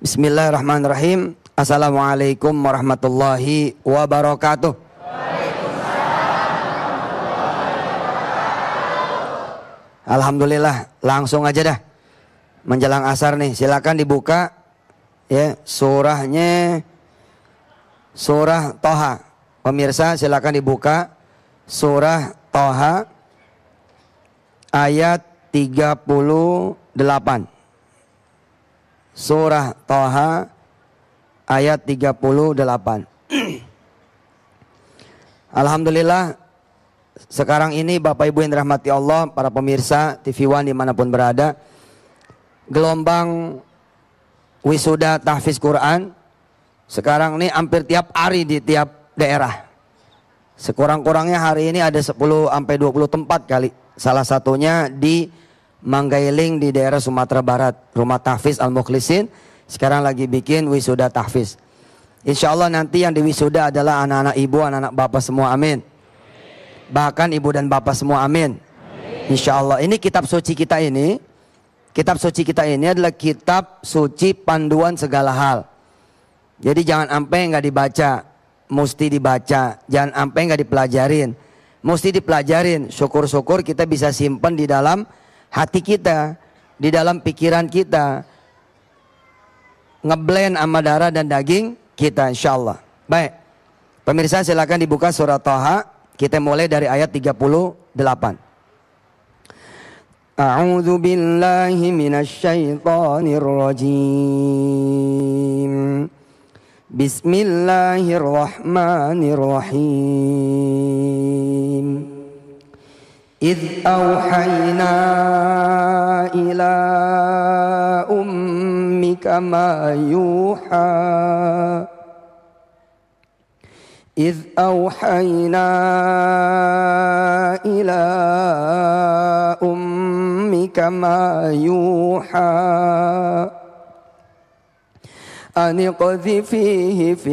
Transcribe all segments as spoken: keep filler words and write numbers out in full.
Bismillahirrahmanirrahim. Assalamualaikum warahmatullahi wabarakatuh. Alhamdulillah, langsung aja dah. Menjelang asar nih, silakan dibuka ya surahnya, surah Toha. Pemirsa silakan dibuka surah Toha ayat tiga puluh delapan. Surah Toha ayat tiga puluh delapan. Alhamdulillah, sekarang ini Bapak Ibu yang dirahmati Allah, para pemirsa T V One dimanapun berada, gelombang wisuda tahfiz Quran sekarang ini hampir tiap hari di tiap daerah. Sekurang-kurangnya hari ini ada sepuluh sampai dua puluh tempat kali. Salah satunya di Manggailing di daerah Sumatera Barat, Rumah Tahfiz Al-Mukhlisin sekarang lagi bikin wisuda tahfiz. Insya Allah nanti yang di wisuda adalah anak-anak ibu, anak-anak bapak semua, amin. Bahkan ibu dan bapak semua, amin. Insya Allah. Ini kitab suci kita ini, kitab suci kita ini adalah kitab suci panduan segala hal. Jadi jangan sampai nggak dibaca, mesti dibaca. Jangan sampai nggak dipelajarin, mesti dipelajarin. Syukur-syukur kita bisa simpan di dalam hati kita, di dalam pikiran kita, ngeblend sama darah dan daging kita, insya Allah. Baik, pemirsa silakan dibuka surah Toha. Kita mulai dari ayat tiga puluh delapan. A'udzu billahi minasy syaithanir rajim. Bismillahirrahmanirrahim. إذ أوحينا إلى أمك ما يوحى إذ أوحينا إلى أمك ما يوحى أن اقذفيه في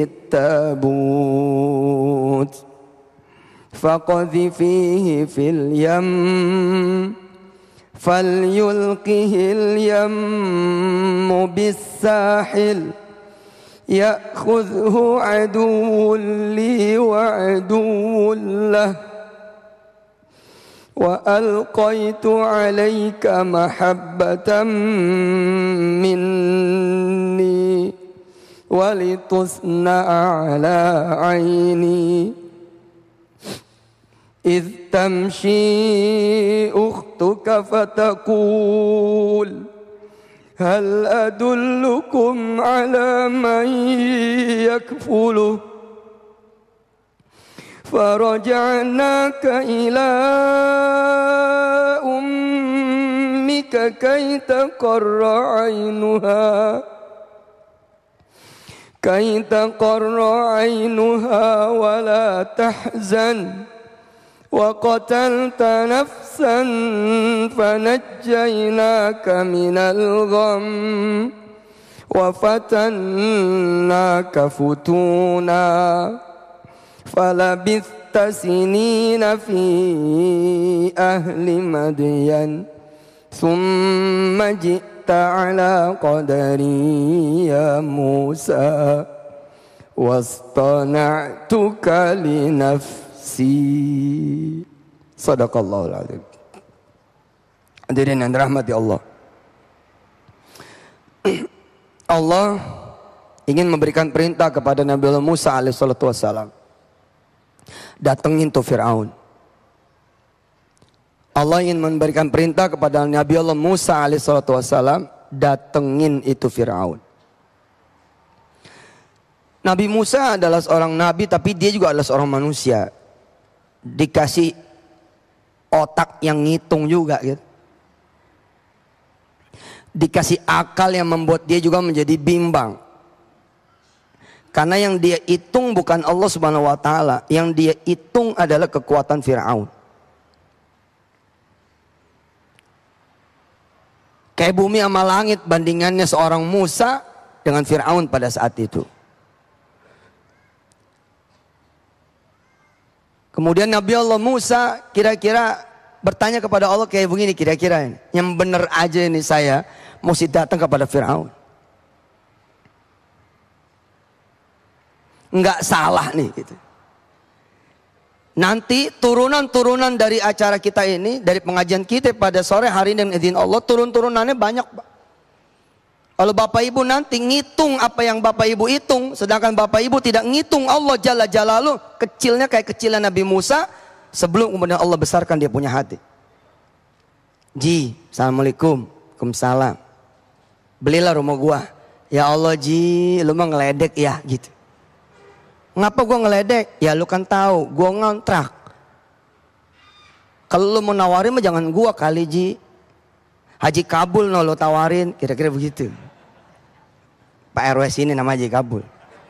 التابوت فقذفيه في اليم فليلقه اليم بالساحل يأخذه عدو لي وعدو له وألقيت عليك محبة مني ولتصنع على عيني إذ تمشي أختك فتقول هل أدلكم على من يكفله فرجعناك إلى أمك كي تقر عينها كي تقر عينها ولا تحزن وقتلت نفسا فنجيناك من الغم وفتناك فتونا فلبثت سنين في أهل مدين ثم جئت على قدري يا موسى واصطنعتك لنفسي. Sadaqallahul adzim. Hadirin yang dirahmati Allah. Allah ingin memberikan perintah kepada Nabi Allah Musa alaihissalatu wassalam. Datengin tuh Fir'aun. Allah ingin memberikan perintah kepada Nabi Allah Musa alaihissalatu wassalam, datengin itu Fir'aun. Nabi Musa adalah seorang nabi, tapi dia juga adalah seorang manusia. Dikasih otak yang ngitung juga gitu. Dikasih akal yang membuat dia juga menjadi bimbang. Karena yang dia hitung bukan Allah Subhanahu wa taala, yang dia hitung adalah kekuatan Firaun. Kayak bumi sama langit bandingannya seorang Musa dengan Firaun pada saat itu. Kemudian Nabi Allah Musa kira-kira bertanya kepada Allah kayak begini, kira-kira ini yang benar aja ini saya mesti datang kepada Firaun. nggak salah nih gitu. Nanti turunan-turunan dari acara kita ini, dari pengajian kita pada sore hari ini dengan izin Allah, turun-turunannya banyak, Pak. Kalau Bapak Ibu nanti ngitung apa yang Bapak Ibu hitung, sedangkan Bapak Ibu tidak ngitung Allah Jalla Jalaluh, kecilnya kayak kecilnya Nabi Musa, sebelum kemudian Allah besarkan dia punya hati. Ji, assalamualaikum, waalaikumsalam. Belilah rumah gua. Ya Allah Ji, lu mah ngeledek ya gitu. Ngapa gua ngeledek? Ya lu kan tahu, gua ngontrak. Kalau lu mau nawarin mah jangan gua kali Ji. Haji Kabul no lu tawarin, kira-kira begitu. Pak R W sini nama Haji Kabul.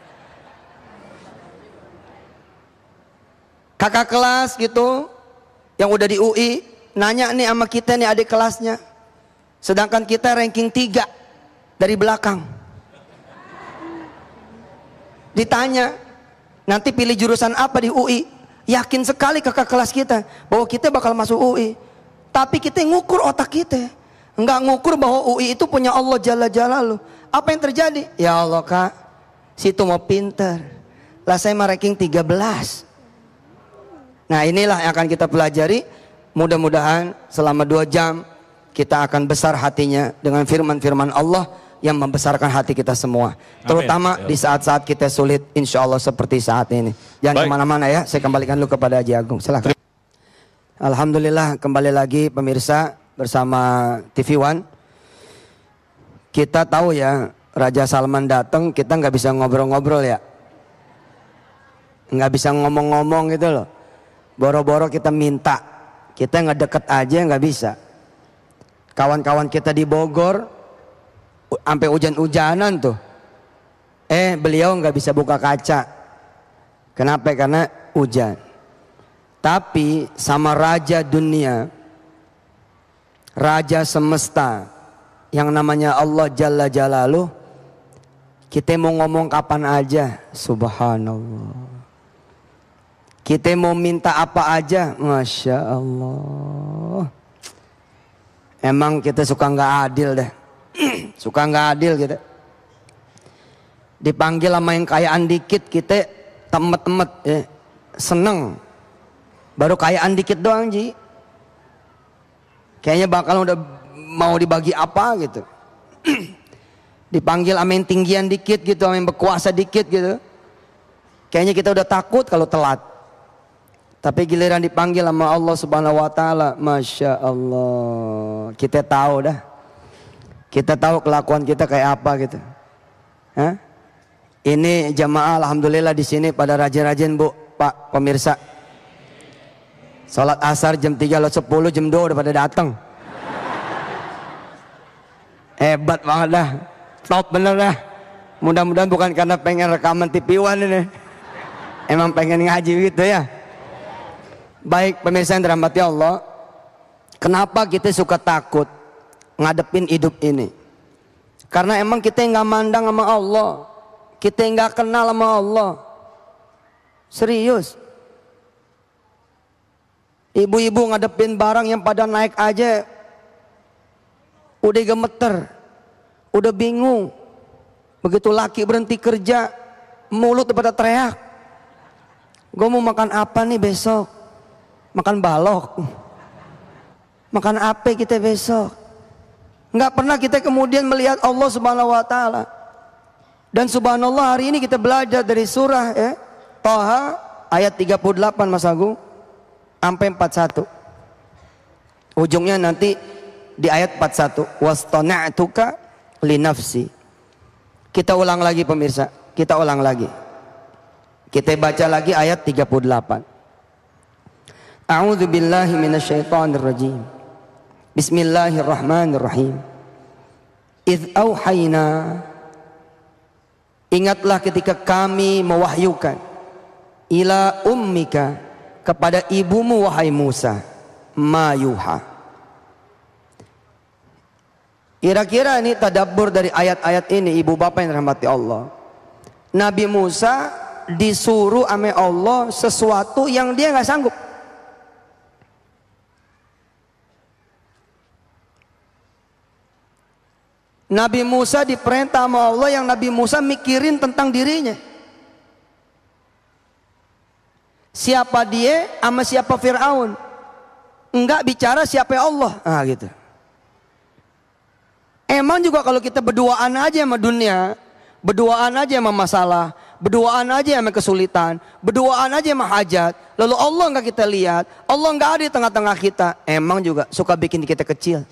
Kakak kelas gitu, yang udah di U I, nanya nih sama kita nih adik kelasnya. Sedangkan kita ranking tiga dari belakang. Ditanya, nanti pilih jurusan apa di U I? Yakin sekali kakak kelas kita bahwa kita bakal masuk U I. Tapi kita ngukur otak kita, enggak ngukur bahwa U I itu punya Allah Jalla Jalaluh. Apa yang terjadi? Ya Allah kak, situ mau pinter, lah saya mah ranking tiga belas. Nah inilah yang akan kita pelajari. Mudah-mudahan selama dua jam kita akan besar hatinya dengan firman-firman Allah yang membesarkan hati kita semua. Terutama Amin. Di saat-saat kita sulit, insya Allah seperti saat ini. Jangan kemana-mana ya, saya kembalikan dulu kepada Haji Agung. Silahkan. Alhamdulillah kembali lagi pemirsa bersama T V One. Kita tahu ya, Raja Salman datang, kita nggak bisa ngobrol-ngobrol ya, nggak bisa ngomong-ngomong gitu loh. Boro-boro kita minta, kita nggak deket aja nggak bisa. Kawan-kawan kita di Bogor, sampai hujan-hujanan tuh, eh beliau nggak bisa buka kaca. Kenapa? Karena hujan. Tapi sama Raja dunia, Raja semesta, yang namanya Allah Jalla Jalaluh, kita mau ngomong kapan aja, subhanallah. Kita mau minta apa aja, masya Allah. Emang kita suka nggak adil deh, suka nggak adil kita. Dipanggil sama yang kayaan dikit, kita temet-temet, ya. Seneng. Baru kayaan dikit doang Ji, kayaknya bakal udah mau dibagi apa gitu. Dipanggil sama yang tinggian dikit gitu, sama yang berkuasa dikit gitu, kayaknya kita udah takut kalau telat. Tapi giliran dipanggil sama Allah Subhanahu wa taala, masya Allah, kita tahu dah. Kita tahu kelakuan kita kayak apa gitu. Hah? Ini jamaah alhamdulillah di sini pada rajin-rajin Bu, Pak pemirsa. Salat asar jam tiga lo sepuluh, jam dua udah pada datang. Hebat banget dah, top bener dah. Mudah-mudahan bukan karena pengen rekaman T V One ini, emang pengen ngaji gitu ya. Baik pemirsa yang dirahmati Allah, kenapa kita suka takut ngadepin hidup ini? Karena emang kita nggak mandang sama Allah, kita nggak kenal sama Allah. Serius. Ibu-ibu ngadepin barang yang pada naik aja udah gemeter, udah bingung. Begitu laki berhenti kerja, mulut pada teriak, gue mau makan apa nih besok? Makan balok, makan apa kita besok? Nggak pernah kita kemudian melihat Allah Subhanahu Wa Taala. Dan subhanallah hari ini kita belajar dari surah ya, Thaha ayat tiga puluh delapan Mas Agung sampai empat puluh satu. Ujungnya nanti di ayat empat puluh satu, wastana'tuka li nafsi. Kita ulang lagi pemirsa, kita ulang lagi. Kita baca lagi ayat tiga puluh delapan. A'udzu billahi minasyaitonir rajim. Bismillahirrahmanirrahim. Idz auhayna, ingatlah ketika kami mewahyukan, ila ummika, kepada ibumu wahai Musa, ma yuha. Kira-kira ini tadabbur dari ayat-ayat ini, ibu bapak yang dirahmati Allah. Nabi Musa disuruh ame Allah sesuatu yang dia nggak sanggup. Nabi Musa diperintah sama Allah yang Nabi Musa mikirin tentang dirinya. siapa dia sama siapa Fir'aun. Enggak bicara siapa Allah. Ah gitu. Emang juga kalau kita berduaan aja sama dunia, berduaan aja sama masalah, berduaan aja sama kesulitan, berduaan aja sama hajat, lalu Allah enggak kita lihat, Allah enggak ada di tengah-tengah kita, emang juga suka bikin kita kecil.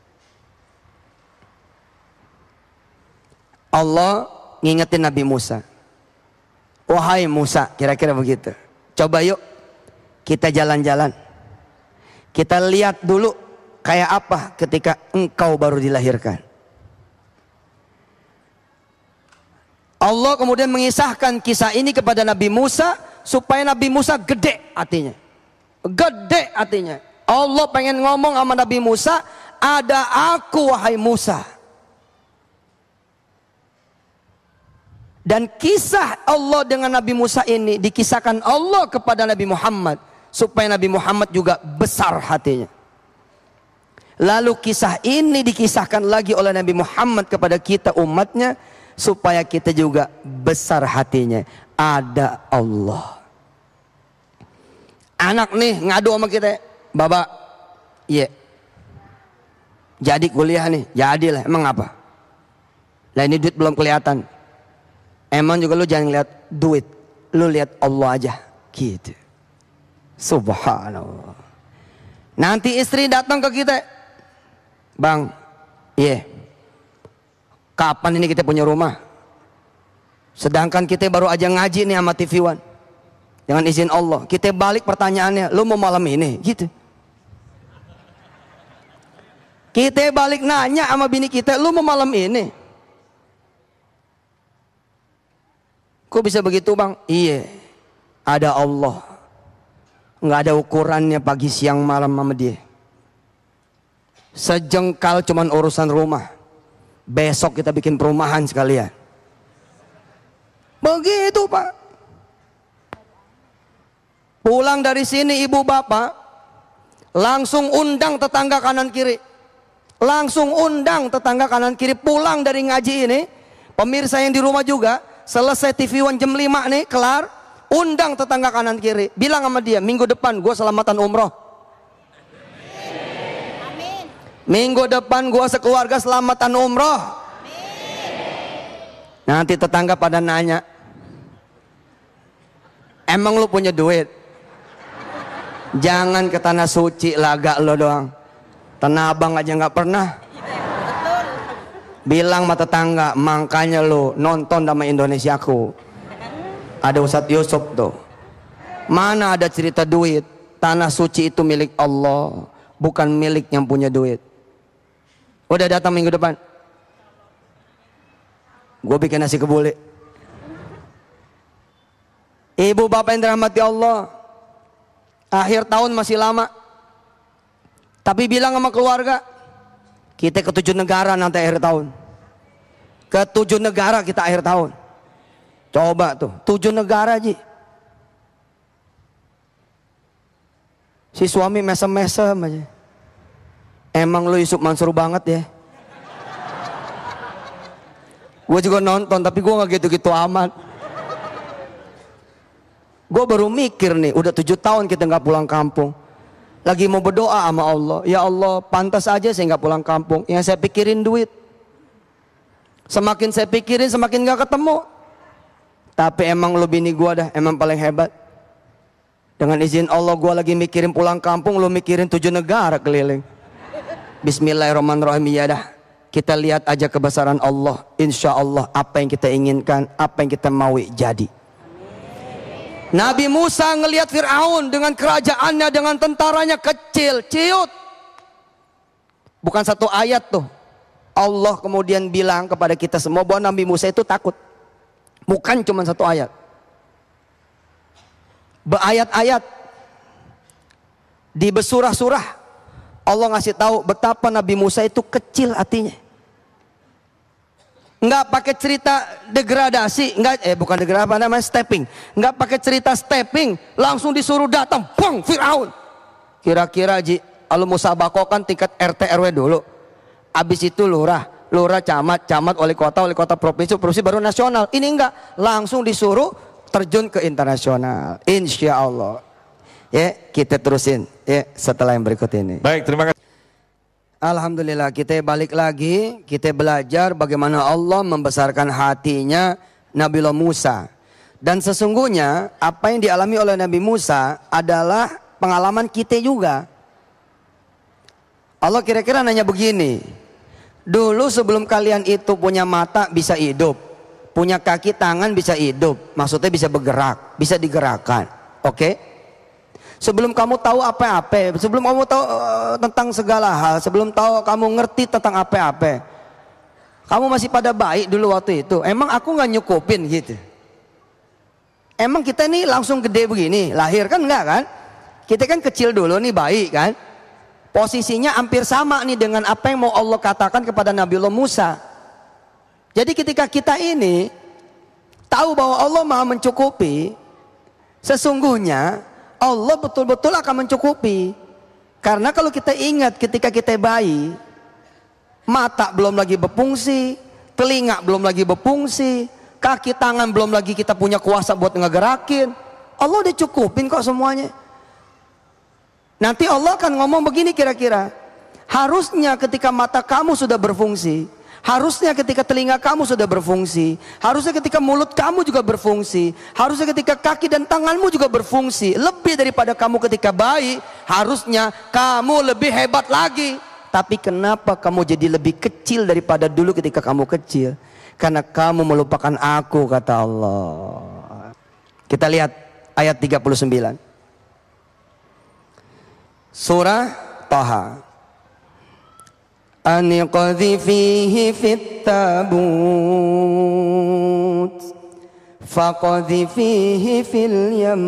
Allah ngingetin Nabi Musa. Wahai Musa, kira-kira begitu. Coba yuk kita jalan-jalan. Kita lihat dulu kayak apa ketika engkau baru dilahirkan. Allah kemudian mengisahkan kisah ini kepada Nabi Musa supaya Nabi Musa gede hatinya. Gede hatinya. Allah pengen ngomong sama Nabi Musa, ada aku wahai Musa. Dan kisah Allah dengan Nabi Musa ini dikisahkan Allah kepada Nabi Muhammad supaya Nabi Muhammad juga besar hatinya. Lalu kisah ini dikisahkan lagi oleh Nabi Muhammad kepada kita umatnya supaya kita juga besar hatinya. Ada Allah. Anak nih ngadu sama kita, Baba, iya, jadi kuliah nih, jadilah. Emang apa? Lah ini duit belum kelihatan. Emang juga lu jangan lihat duit, lu lihat Allah aja, gitu. Subhanallah. Nanti istri datang ke kita, Bang, iya, kapan ini kita punya rumah? Sedangkan kita baru aja ngaji nih sama T V One. Dengan izin Allah, kita balik pertanyaannya, lu mau malam ini? Gitu. Kita balik nanya sama bini kita, lu mau malam ini? Kok bisa begitu, Bang? Iya, ada Allah. Nggak ada ukurannya pagi siang malam sama dia. Sejengkal cuman urusan rumah. Besok kita bikin perumahan sekalian. Begitu, Pak. Pulang dari sini ibu bapak, langsung undang tetangga kanan kiri. Langsung undang tetangga kanan kiri. Pulang dari ngaji ini, pemirsa yang di rumah juga, selesai T V One jam lima nih, kelar, undang tetangga kanan kiri. Bilang sama dia, minggu depan gue selamatan umroh. Amin. Minggu depan gue sekeluarga selamatan umroh. Amin. Nanti tetangga pada nanya, emang lu punya duit? Jangan ke tanah suci laga lo doang. Tanah Abang aja nggak pernah. Bilang sama tetangga, makanya lo nonton sama Indonesiaku. Ada Ustadz Yusuf tuh. Mana ada cerita duit? Tanah suci itu milik Allah, bukan milik yang punya duit. Udah datang minggu depan. Gue bikin nasi kebuli. Ibu bapak yang dirahmati Allah, akhir tahun masih lama. Tapi bilang sama keluarga, kita ke tujuh negara nanti akhir tahun. Ke tujuh negara kita akhir tahun. Coba tuh, tujuh negara aja. Si suami mesem-mesem aja. Emang lu Yusuf Mansur banget ya. Gue juga nonton, tapi gue gak gitu-gitu amat. Gue baru mikir nih, udah tujuh tahun kita gak pulang kampung. Lagi mau berdoa sama Allah, ya Allah pantas aja saya nggak pulang kampung. Yang saya pikirin duit. Semakin saya pikirin semakin nggak ketemu. Tapi emang lu bini gua dah, emang paling hebat. Dengan izin Allah gua lagi mikirin pulang kampung, lu mikirin tujuh negara keliling. Bismillahirrahmanirrahim, ya dah. Kita lihat aja kebesaran Allah. Insya Allah apa yang kita inginkan, apa yang kita mau jadi. Nabi Musa ngelihat Fir'aun dengan kerajaannya, dengan tentaranya kecil, ciut. Bukan satu ayat tuh. Allah kemudian bilang kepada kita semua bahwa Nabi Musa itu takut. Bukan cuma satu ayat. Berayat-ayat. Di besurah-surah. Allah ngasih tahu betapa Nabi Musa itu kecil hatinya. Nggak pakai cerita degradasi, nggak, eh bukan degradasi, apa namanya, stepping. Nggak pakai cerita stepping, langsung disuruh datang, bang, Fir'aun. Kira-kira Ji, kalau musabako kan tingkat R T R W dulu. Abis itu lurah, lurah camat, camat wali kota, wali kota provinsi, provinsi baru nasional. Ini enggak, langsung disuruh terjun ke internasional, insya Allah. Ya, kita terusin ya setelah yang berikut ini. Baik, terima kasih. Alhamdulillah, kita balik lagi, kita belajar bagaimana Allah membesarkan hatinya Nabiullah Musa. Dan sesungguhnya apa yang dialami oleh Nabi Musa adalah pengalaman kita juga. Allah kira-kira nanya begini, dulu sebelum kalian itu punya mata bisa hidup, punya kaki tangan bisa hidup, maksudnya bisa bergerak, bisa digerakkan, oke? Okay? Sebelum kamu tahu apa-apa, sebelum kamu tahu uh, tentang segala hal, sebelum tahu kamu ngerti tentang apa-apa, kamu masih pada baik dulu waktu itu. Emang aku nggak nyukupin gitu? Emang kita nih langsung gede begini, lahir kan enggak kan? Kita kan kecil dulu nih baik kan? Posisinya hampir sama nih dengan apa yang mau Allah katakan kepada Nabiullah Musa. Jadi ketika kita ini tahu bahwa Allah Maha mencukupi, sesungguhnya Allah betul-betul akan mencukupi. Karena kalau kita ingat ketika kita bayi, mata belum lagi berfungsi, telinga belum lagi berfungsi, kaki tangan belum lagi kita punya kuasa buat ngegerakin. Allah udah cukupin kok semuanya. Nanti Allah akan ngomong begini kira-kira, harusnya ketika mata kamu sudah berfungsi, harusnya ketika telinga kamu sudah berfungsi, harusnya ketika mulut kamu juga berfungsi, harusnya ketika kaki dan tanganmu juga berfungsi, lebih daripada kamu ketika bayi, harusnya kamu lebih hebat lagi. Tapi kenapa kamu jadi lebih kecil daripada dulu ketika kamu kecil? Karena kamu melupakan aku, kata Allah. Kita lihat ayat tiga puluh sembilan surah Thaha. An qadhifihi fit tabut faqadhifihi fil yam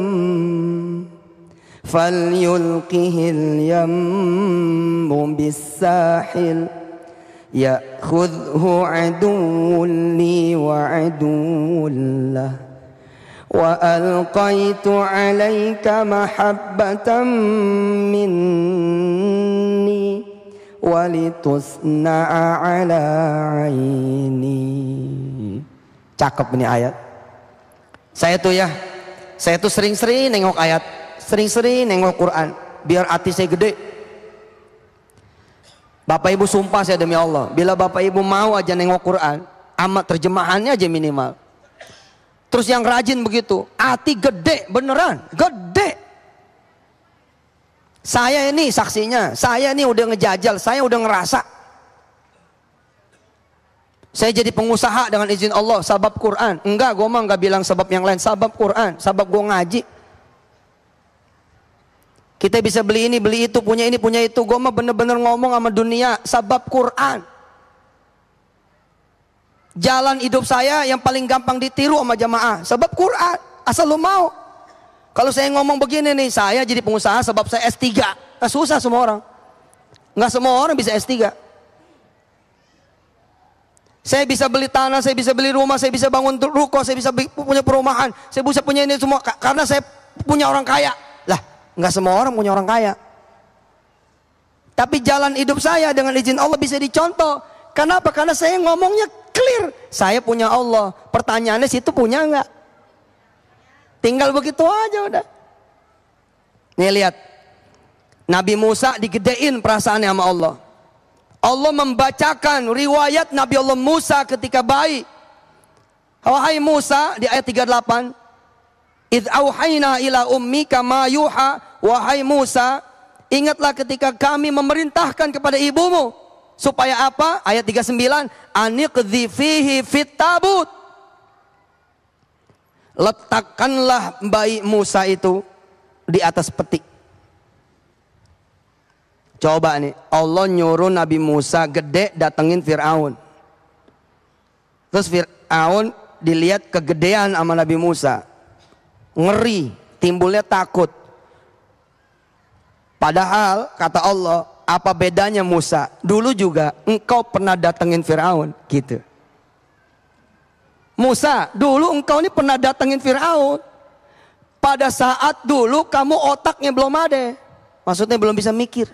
falyulqihil yammu bis sahil ya'khudhu aduwwun li wa aduwwun lah wa alqaitu alayka mahabbatan minni walitusna'a ala aini. Cakep ini ayat. Saya tuh ya, saya tuh sering-sering nengok ayat, sering-sering nengok Quran, biar hati saya gede. Bapak Ibu sumpah saya demi Allah, bila Bapak Ibu mau aja nengok Quran, amat terjemahannya aja minimal. Terus yang rajin begitu, hati gede beneran, gede. Saya ini saksinya, saya ini udah ngejajal, saya udah ngerasa. Saya jadi pengusaha dengan izin Allah, sabab Quran. Enggak, gue mah enggak bilang sabab yang lain, sabab Quran, sabab gue ngaji. Kita bisa beli ini, beli itu, punya ini, punya itu. Gue mah bener-bener ngomong sama dunia, sabab Quran. Jalan hidup saya yang paling gampang ditiru sama jamaah, sebab Quran, asal lu mau. Kalau saya ngomong begini nih, saya jadi pengusaha sebab saya S tiga. Nah, susah semua orang. Nggak semua orang bisa S tiga. Saya bisa beli tanah, saya bisa beli rumah, saya bisa bangun ruko, saya bisa punya perumahan, saya bisa punya ini semua karena saya punya orang kaya. Lah, nggak semua orang punya orang kaya. Tapi jalan hidup saya dengan izin Allah bisa dicontoh. Kenapa? Karena saya ngomongnya clear. Saya punya Allah. Pertanyaannya situ punya enggak? Tinggal begitu aja udah. Nih lihat. Nabi Musa digedein perasaannya sama Allah. Allah membacakan riwayat Nabi Allah Musa ketika bayi. Wahai Musa, di ayat tiga puluh delapan. Idh auhayna ila ummika ma yuha. Wahai Musa, ingatlah ketika kami memerintahkan kepada ibumu. Supaya apa? Ayat tiga puluh sembilan, aniqdhi fihi fit tabut. Letakkanlah bayi Musa itu di atas peti. Coba nih, Allah nyuruh Nabi Musa gede datengin Fir'aun. Terus Fir'aun dilihat kegedean sama Nabi Musa. Ngeri, timbulnya takut. Padahal kata Allah, apa bedanya Musa? Dulu juga engkau pernah datengin Fir'aun gitu. Musa, dulu engkau ini pernah datengin Fir'aun. Pada saat dulu kamu otaknya belum ada. Maksudnya belum bisa mikir.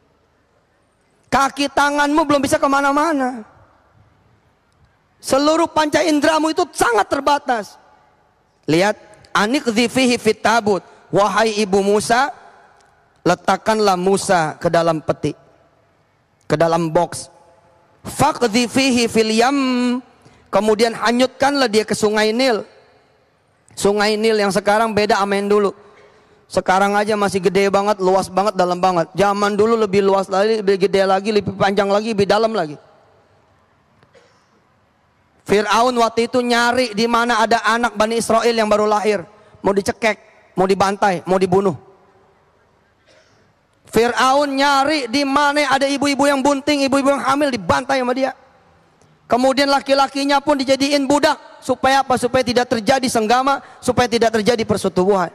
Kaki tanganmu belum bisa kemana-mana. Seluruh panca indramu itu sangat terbatas. Lihat Aniqdhi fihi fit tabut. Wahai ibu Musa, letakkanlah Musa ke dalam peti, ke dalam box. Faqdhi fihi fil yam. Kemudian hanyutkanlah dia ke sungai Nil. Sungai Nil yang sekarang beda sama yang dulu. Sekarang aja masih gede banget, luas banget, dalam banget. Zaman dulu lebih luas lagi, lebih gede lagi, lebih panjang lagi, lebih dalam lagi. Fir'aun waktu itu nyari di mana ada anak Bani Israel yang baru lahir, mau dicekek, mau dibantai, mau dibunuh. Fir'aun nyari di mana ada ibu-ibu yang bunting, ibu-ibu yang hamil, dibantai sama dia. Kemudian laki-lakinya pun dijadiin budak. Supaya apa? Supaya tidak terjadi senggama, supaya tidak terjadi persetubuhan.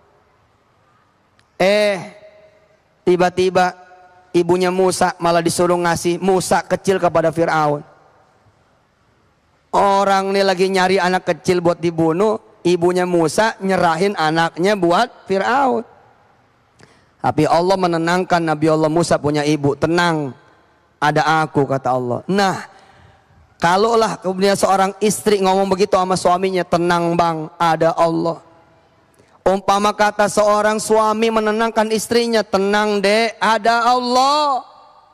Eh, tiba-tiba ibunya Musa malah disuruh ngasih Musa kecil kepada Fir'aun. Orang ini lagi nyari anak kecil buat dibunuh, ibunya Musa nyerahin anaknya buat Fir'aun. Tapi Allah menenangkan Nabi Allah Musa punya ibu. Tenang, ada aku, kata Allah. Nah, kalaulah kemudian seorang istri ngomong begitu sama suaminya, tenang bang, ada Allah. Umpama kata seorang suami menenangkan istrinya, tenang dek, ada Allah.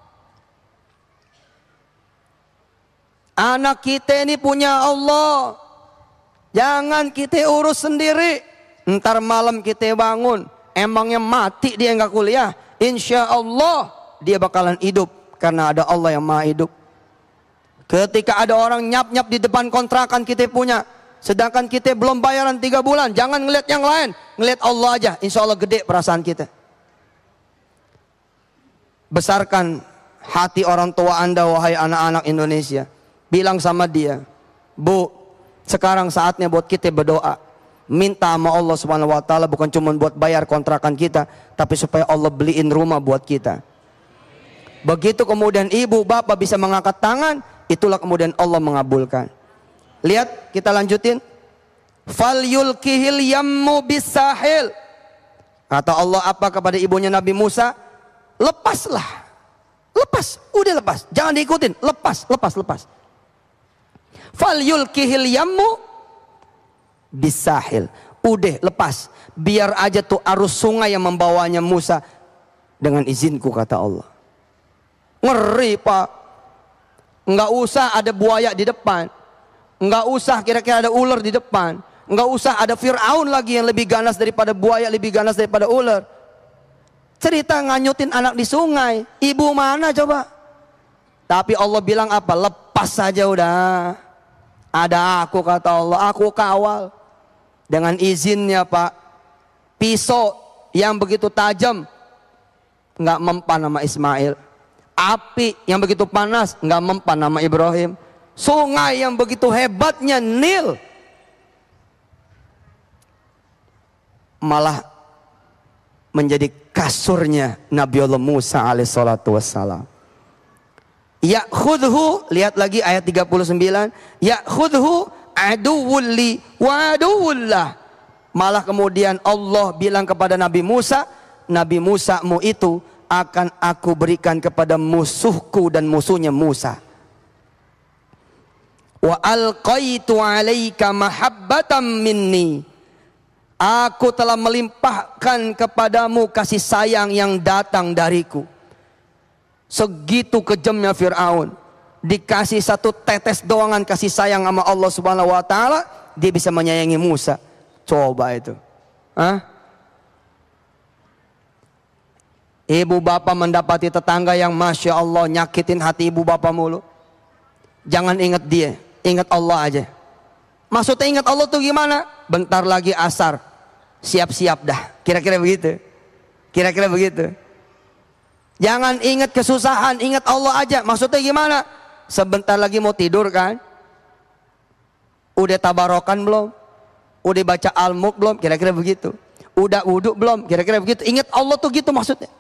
Anak kita ini punya Allah. Jangan kita urus sendiri. Ntar malam kita bangun, emangnya mati dia nggak kuliah, insya Allah dia bakalan hidup karena ada Allah yang maha hidup. Ketika ada orang nyap-nyap di depan kontrakan kita punya, sedangkan kita belum bayaran tiga bulan, jangan ngelihat yang lain, ngelihat Allah aja, insya Allah gede perasaan kita. Besarkan hati orang tua anda, wahai anak-anak Indonesia. Bilang sama dia, bu, sekarang saatnya buat kita berdoa, minta sama Allah subhanahu wa taala, bukan cuma buat bayar kontrakan kita, tapi supaya Allah beliin rumah buat kita. Begitu kemudian ibu bapak bisa mengangkat tangan, itulah kemudian Allah mengabulkan. Lihat, kita lanjutin. Fal yulkihil yammu bisahil. Kata Allah apa kepada ibunya Nabi Musa? Lepaslah. Lepas, udah lepas. Jangan diikutin, lepas, lepas, lepas. Fal yulkihil yammu bisahil. Udah lepas. Biar aja tuh arus sungai yang membawanya Musa dengan izinku, kata Allah. Ngeri pak. Enggak usah ada buaya di depan. Enggak usah kira-kira ada ular di depan. Enggak usah ada Fir'aun lagi yang lebih ganas daripada buaya, lebih ganas daripada ular. Cerita nganyutin anak di sungai, ibu mana coba? Tapi Allah bilang apa? Lepas saja udah. Ada aku, kata Allah, aku kawal. Dengan izinnya pak. Pisau yang begitu tajam enggak mempan sama Ismail. Api yang begitu panas nggak mempan nama Ibrahim. Sungai yang begitu hebatnya Nil malah menjadi kasurnya Nabi Allah Musa alaihissalatu wassalam. Ya'khudhu, lihat lagi ayat tiga puluh sembilan. Ya'khudhu aduwulli wa aduwullah. Malah kemudian Allah bilang kepada Nabi Musa, Nabi Musa mu itu akan aku berikan kepada musuhku dan musuhnya Musa. Wa alqaitu alaika mahabbatan minni. Aku telah melimpahkan kepadamu kasih sayang yang datang dariku. Segitu kejamnya Fir'aun. Dikasih satu tetes doangan kasih sayang sama Allah subhanahu wa ta'ala, dia bisa menyayangi Musa. Coba itu. Hah? Ibu bapak mendapati tetangga yang Masya Allah nyakitin hati ibu bapak mulu. Jangan ingat dia, ingat Allah aja. Maksudnya ingat Allah tuh gimana? Bentar lagi asar, siap-siap dah. Kira-kira begitu. Kira-kira begitu. Jangan ingat kesusahan, ingat Allah aja. Maksudnya gimana? Sebentar lagi mau tidur kan? Udah tabarokan belum? Udah baca al-mulk belum? Kira-kira begitu. Udah wudhu belum? Kira-kira begitu. Ingat Allah tuh gitu maksudnya.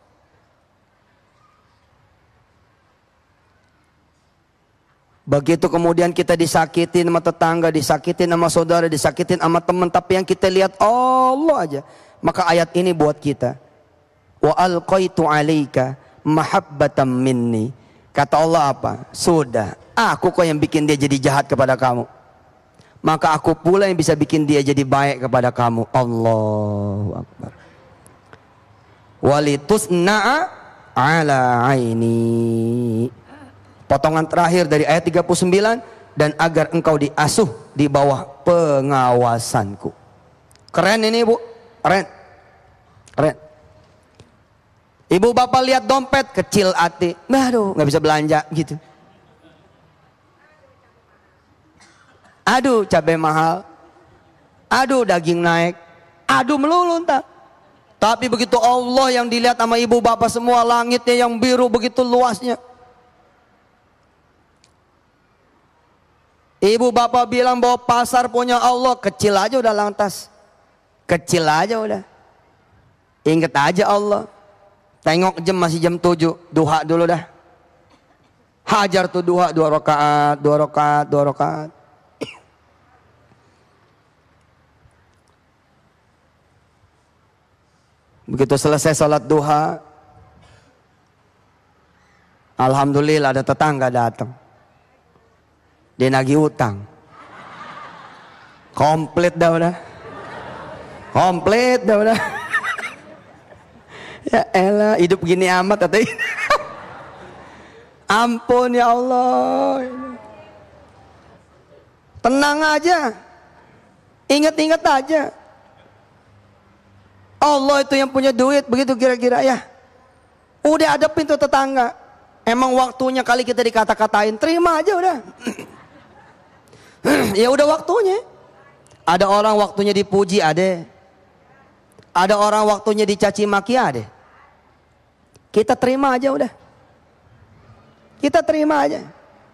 Begitu kemudian kita disakitin sama tetangga, disakitin sama saudara, disakitin sama teman, tapi yang kita lihat Allah aja. Maka ayat ini buat kita. Wa alqaitu alaika mahabbatan minni. Kata Allah apa? Sudah, aku kok yang bikin dia jadi jahat kepada kamu. maka aku pula yang bisa bikin dia jadi baik kepada kamu. Allahu Akbar. Walitusna'a ala aini. Potongan terakhir dari ayat tiga puluh sembilan, dan agar engkau diasuh di bawah pengawasanku. Keren ini ibu, keren, keren. Ibu bapak lihat dompet kecil hati, aduh nggak bisa belanja gitu. Aduh cabai mahal, aduh daging naik, aduh melulu entah. Tapi begitu Allah yang dilihat sama ibu bapak semua, langitnya yang biru begitu luasnya. Ibu bapak bilang bahwa pasar punya Allah, kecil aja udah lantas. Kecil aja udah. Ingat aja Allah. Tengok jam masih jam tujuh, duha dulu dah. Hajar tuh duha, dua rakaat, dua rakaat, dua rakaat. Begitu selesai sholat duha, alhamdulillah ada tetangga datang. Dia nagih utang. Komplit dah udah. Komplit dah udah. Ya elah, hidup gini amat katanya. Ampun ya Allah. Tenang aja. Ingat-ingat aja. Allah itu yang punya duit, begitu kira-kira ya. Udah ada pintu tetangga. Emang waktunya kali kita dikata-katain, terima aja udah. Ya udah waktunya. Ada orang waktunya dipuji ada. Ada orang waktunya dicaci maki ada. Kita terima aja udah. Kita terima aja.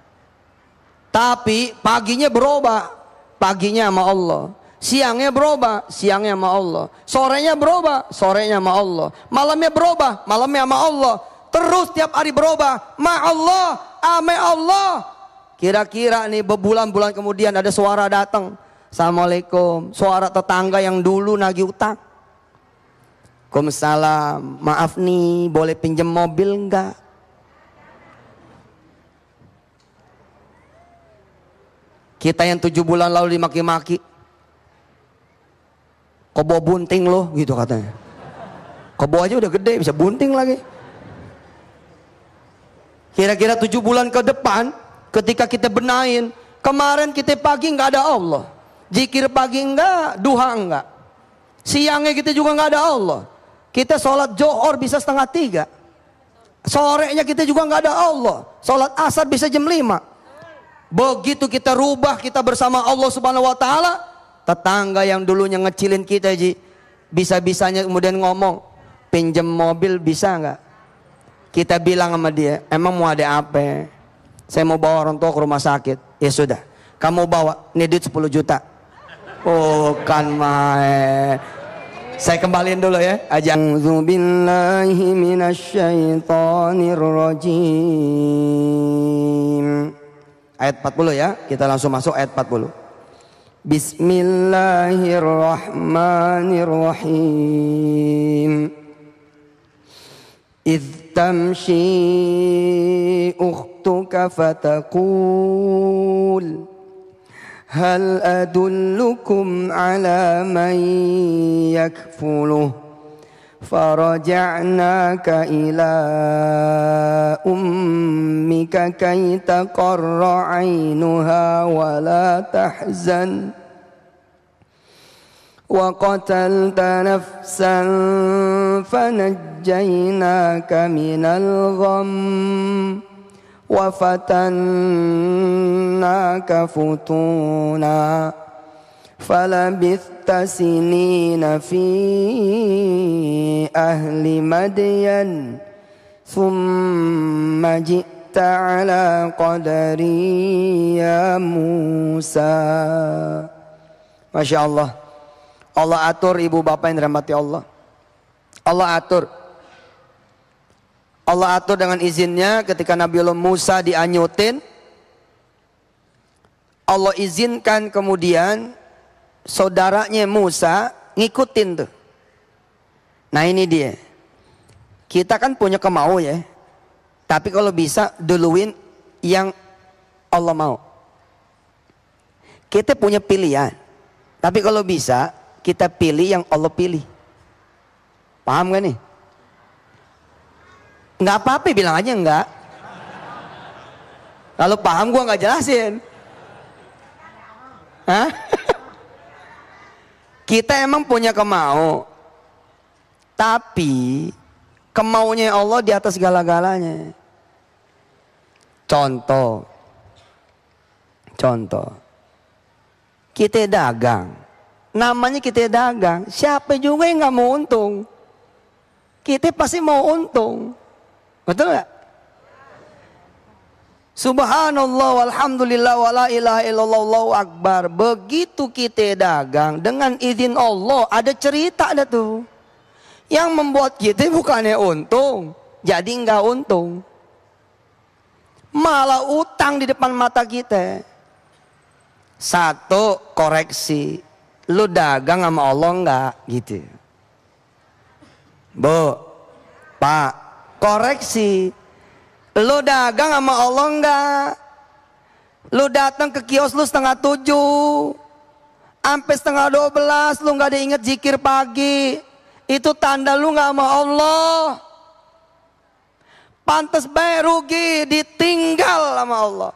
Tapi paginya berubah. Paginya sama Allah. Siangnya berubah, siangnya sama Allah. Sorenya berubah, sorenya sama Allah. Malamnya berubah, malamnya sama Allah. Terus tiap hari berubah. Ma Allah, ame Allah. Kira-kira nih berbulan-bulan kemudian ada suara datang. Assalamualaikum. Suara tetangga yang dulu nagih utang. Waalaikumsalam. Maaf nih, boleh pinjam mobil enggak? Kita yang tujuh bulan lalu dimaki-maki. Kobo bunting loh, gitu katanya. Kobo aja udah gede, bisa bunting lagi. Kira-kira tujuh bulan ke depan, ketika kita benahin, kemarin kita pagi nggak ada Allah, zikir pagi enggak, duha enggak, siangnya kita juga nggak ada Allah. Kita sholat johor bisa setengah tiga, sorenya kita juga nggak ada Allah. Sholat asar bisa jam lima. Begitu kita rubah, kita bersama Allah Subhanahu Wa Taala, tetangga yang dulunya ngecilin kita ji, bisa-bisanya kemudian ngomong, pinjam mobil bisa nggak? Kita bilang sama dia, emang mau ada apa? Saya mau bawa orang tua ke rumah sakit. Ya sudah, kamu bawa, ini duit sepuluh juta. Oh kan main. Saya kembaliin dulu ya. A'udzu billahi minasyaitonir rajim. Ayat empat puluh ya. Kita langsung masuk ayat empat puluh. Bismillahirrahmanirrahim. إذ تمشي أختك فتقول هل أدلكم على من يكفله فرجعناك إلى أمك كي تقر عينها ولا تحزن وقتلت نفسا فنجيناك من الغم وفتناك فتونا فلبثت سنين في أهل مدين ثم جئت على قدري يا موسى. Masya Allah. Allah atur ibu bapak yang dirahmati Allah. Allah atur. Allah atur dengan izinnya ketika Nabiullah Musa dianyutin. Allah izinkan kemudian saudaranya Musa ngikutin tuh. Nah ini dia. Kita kan punya kemau ya. Tapi kalau bisa duluin yang Allah mau. Kita punya pilihan. Tapi kalau bisa, kita pilih yang Allah pilih. Paham gak nih? Nggak apa-apa, bilang aja enggak. Kalau paham gua nggak jelasin. Hah? Kita emang punya kemau. Tapi kemaunya Allah di atas segala-galanya. Contoh. Contoh. Kita dagang, namanya kita dagang, siapa juga yang nggak mau untung? Kita pasti mau untung, betul nggak? Subhanallah, walhamdulillah, wala ilaha illallah, Allahu akbar. Begitu kita dagang dengan izin Allah, ada cerita ada tuh, yang membuat kita bukannya untung, jadi nggak untung, malah utang di depan mata kita. Satu, koreksi, lu dagang sama Allah enggak gitu. Bu, Pak, koreksi, lu dagang sama Allah enggak? Lu datang ke kios lu setengah tujuh sampai setengah dua belas, lu nggak ada inget zikir pagi, itu tanda lu nggak sama Allah. Pantes bae rugi, ditinggal sama Allah.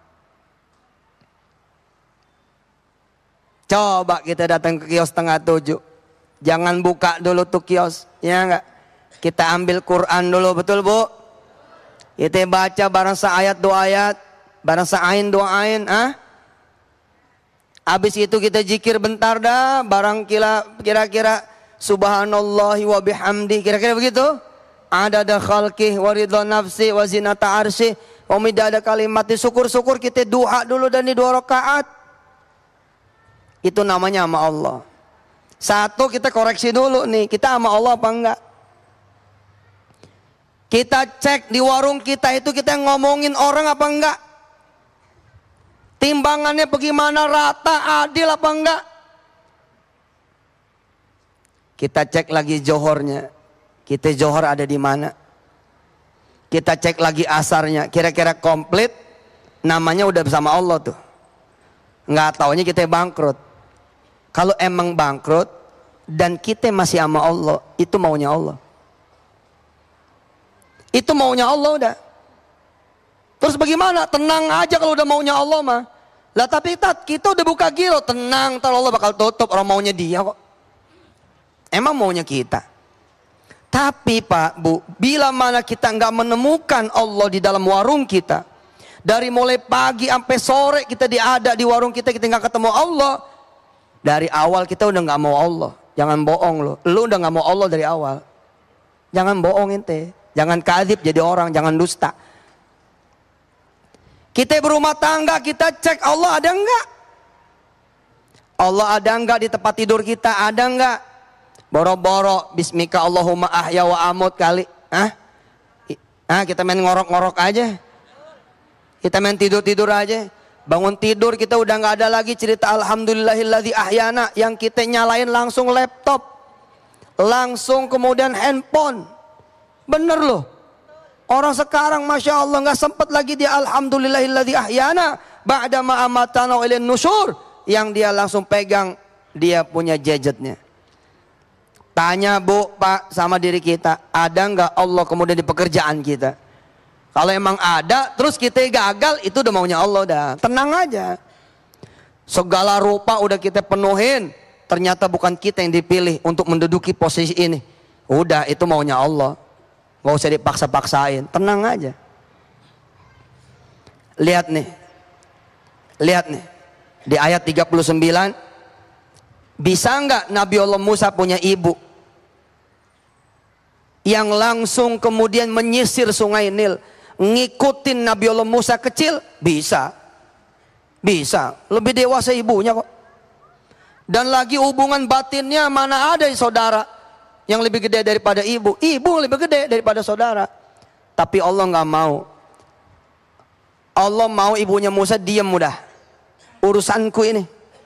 Coba kita datang ke kios setengah tujuh, jangan buka dulu tuh kios, ya enggak? Kita ambil Quran dulu, betul Bu? Kita baca barang seayat dua ayat, barang seain dua ain, ah? Habis itu kita zikir bentar dah, barang kira-kira subhanallahi wa bihamdi, kira-kira begitu? Ada ada khalqih wa ridha nafsi wa zinata arsy wa midada kalimati, syukur-syukur kita duha dulu dan di dua rakaat. Itu namanya sama Allah. Satu, kita koreksi dulu nih, kita sama Allah apa enggak? Kita cek di warung kita itu, kita ngomongin orang apa enggak? Timbangannya bagaimana, rata, adil apa enggak? Kita cek lagi johornya, kita johor ada di mana? Kita cek lagi asarnya, kira-kira komplit, namanya udah bersama Allah tuh. Nggak taunya kita bangkrut. Kalau emang bangkrut dan kita masih sama Allah, itu maunya Allah. Itu maunya Allah udah. Terus bagaimana? Tenang aja kalau udah maunya Allah mah. Lah tapi tat, kita udah buka giro, tenang, ntar Allah bakal tutup, orang maunya dia kok. Emang maunya kita. Tapi Pak, Bu, bila mana kita nggak menemukan Allah di dalam warung kita, dari mulai pagi sampai sore kita diada di warung kita, kita nggak ketemu Allah. Dari awal kita udah nggak mau Allah. Jangan bohong lo. Lu udah nggak mau Allah dari awal. Jangan bohong ente. Jangan kadhib jadi orang. Jangan dusta. Kita berumah tangga, kita cek Allah ada enggak? Allah ada enggak di tempat tidur kita? Ada enggak? Boro-boro bismika Allahumma ahya wa amut kali. Hah? Ah, kita main ngorok-ngorok aja. Kita main tidur-tidur aja. Bangun tidur kita udah nggak ada lagi cerita alhamdulillahilladzi ahyana, yang kita nyalain langsung laptop, langsung kemudian handphone. Bener loh. Orang sekarang masya Allah nggak sempet lagi dia alhamdulillahilladzi ahyana ba'da ma amatana wa ilaihin nusyur, yang dia langsung pegang dia punya gadgetnya. Tanya Bu, Pak, sama diri kita, ada nggak Allah kemudian di pekerjaan kita? Kalau emang ada, terus kita gagal, itu udah maunya Allah dah. Tenang aja. Segala rupa udah kita penuhin, ternyata bukan kita yang dipilih untuk menduduki posisi ini. Udah, itu maunya Allah. Gak usah dipaksa-paksain, tenang aja. Lihat nih. Lihat nih. Di ayat tiga puluh sembilan, bisa nggak Nabi Allah Musa punya ibu yang langsung kemudian menyisir sungai Nil, ngikutin Nabi Allah Musa kecil? Bisa. Bisa. Lebih dewasa ibunya kok. Dan lagi hubungan batinnya mana ada saudara yang lebih gede daripada ibu. Ibu lebih gede daripada saudara. Tapi Allah nggak mau. Allah mau ibunya Musa diam udah. Urusanku ini.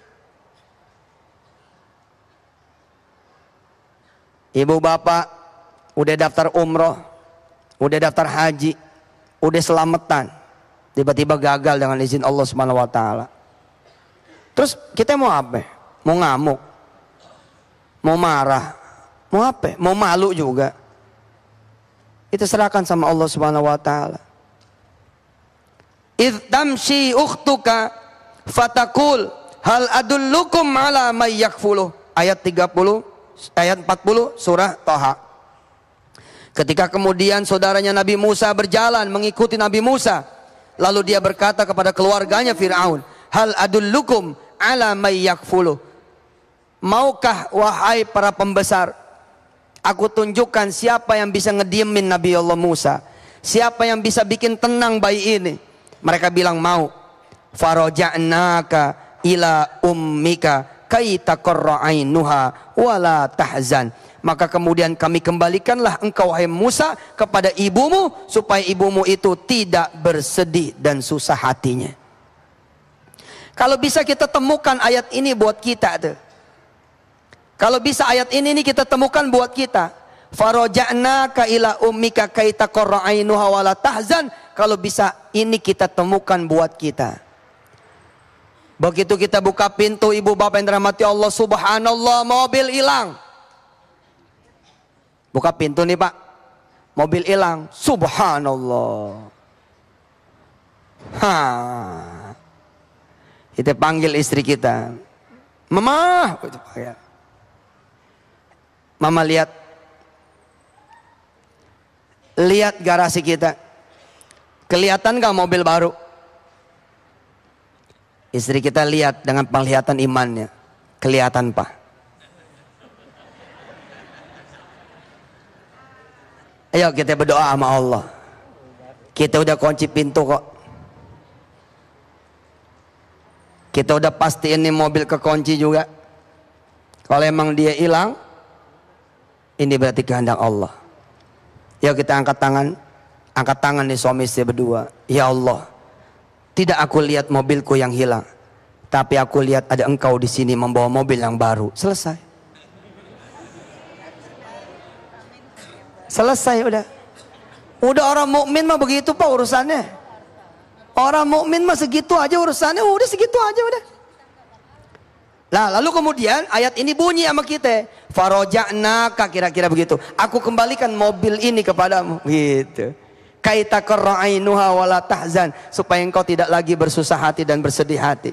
Ibu bapak udah daftar umroh, udah daftar haji, udah selamatan, tiba-tiba gagal dengan izin Allah Subhanahu wa taala. Terus kita mau apa? Mau ngamuk, mau marah, mau apa? Mau malu juga. Itu serahkan sama Allah Subhanahu wa taala. Idh tamshi ukhtuka fatakul hal adullukum ala may yakfuluh. Ayat tiga puluh, ayat empat puluh surah Thaha. Ketika kemudian saudaranya Nabi Musa berjalan mengikuti Nabi Musa, lalu dia berkata kepada keluarganya Fir'aun, hal adullukum ala may yakfuluh. Maukah wahai para pembesar, aku tunjukkan siapa yang bisa ngediemin Nabi Allah Musa, siapa yang bisa bikin tenang bayi ini. Mereka bilang mau. Faraja'naka ila ummika kai taqarra ainuha wala tahzan. Maka kemudian kami kembalikanlah engkau wahai Musa kepada ibumu, supaya ibumu itu tidak bersedih dan susah hatinya. Kalau bisa kita temukan ayat ini buat kita tuh. Kalau bisa ayat ini nih kita temukan buat kita. Faraja'naka ila ummika kai taqarra ainuha wala tahzan. Kalau bisa ini kita temukan buat kita. Begitu kita buka pintu, ibu bapak yang dirahmati Allah, subhanallah, mobil hilang. Buka pintu nih pak, mobil hilang, subhanallah. Ha. Kita panggil istri kita, mama, mama lihat, lihat garasi kita. Kelihatan gak mobil baru? Istri kita lihat dengan penglihatan imannya. Kelihatan pak. Ayo kita berdoa sama Allah. Kita udah kunci pintu kok. Kita udah pastiin nih mobil kekunci juga. Kalau emang dia hilang, ini berarti kehendak Allah. Yuk kita angkat tangan. Angkat tangan nih suami istri berdua. Ya Allah, tidak aku lihat mobilku yang hilang, tapi aku lihat ada engkau di sini membawa mobil yang baru. Selesai. Selesai udah. Udah orang mukmin mah begitu pak urusannya. Orang mukmin mah segitu aja urusannya, udah segitu aja udah. Nah, lalu kemudian ayat ini bunyi sama kita. Faraja'naka, kira-kira begitu. Aku kembalikan mobil ini kepadamu, gitu. Kaita qarra'ainuha wala tahzan, supaya engkau tidak lagi bersusah hati dan bersedih hati.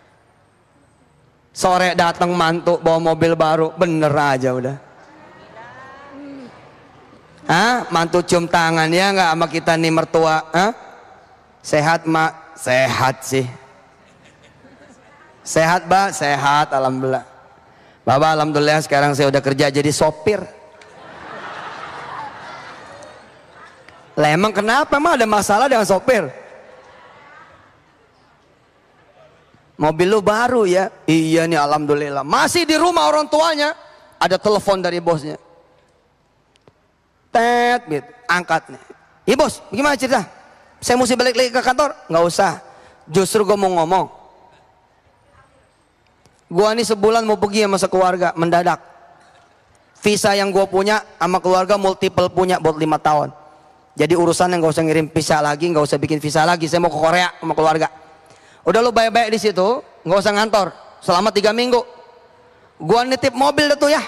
Sore datang mantu bawa mobil baru, bener aja udah. Hah? Mantu cium tangan ya nggak sama kita nih mertua? Hah? Sehat mak? Sehat sih. Sehat mbak? Sehat, alhamdulillah. Bapak alhamdulillah sekarang saya udah kerja jadi sopir. Lah emang kenapa? Emang ada masalah dengan sopir? Mobil lu baru ya? Iya nih alhamdulillah. Masih di rumah orang tuanya, ada telepon dari bosnya. Tet, gitu. Angkat nih. Iya bos, gimana cerita? Saya mesti balik lagi ke kantor? Nggak usah. Justru gue mau ngomong. Gue nih sebulan mau pergi sama sekeluarga, mendadak. Visa yang gue punya sama keluarga multiple punya buat lima tahun. Jadi urusan yang nggak usah ngirim visa lagi, nggak usah bikin visa lagi. Saya mau ke Korea sama keluarga. Udah lu baik-baik di situ, nggak usah ngantor. Selama tiga minggu. Gua nitip mobil dah tuh ya.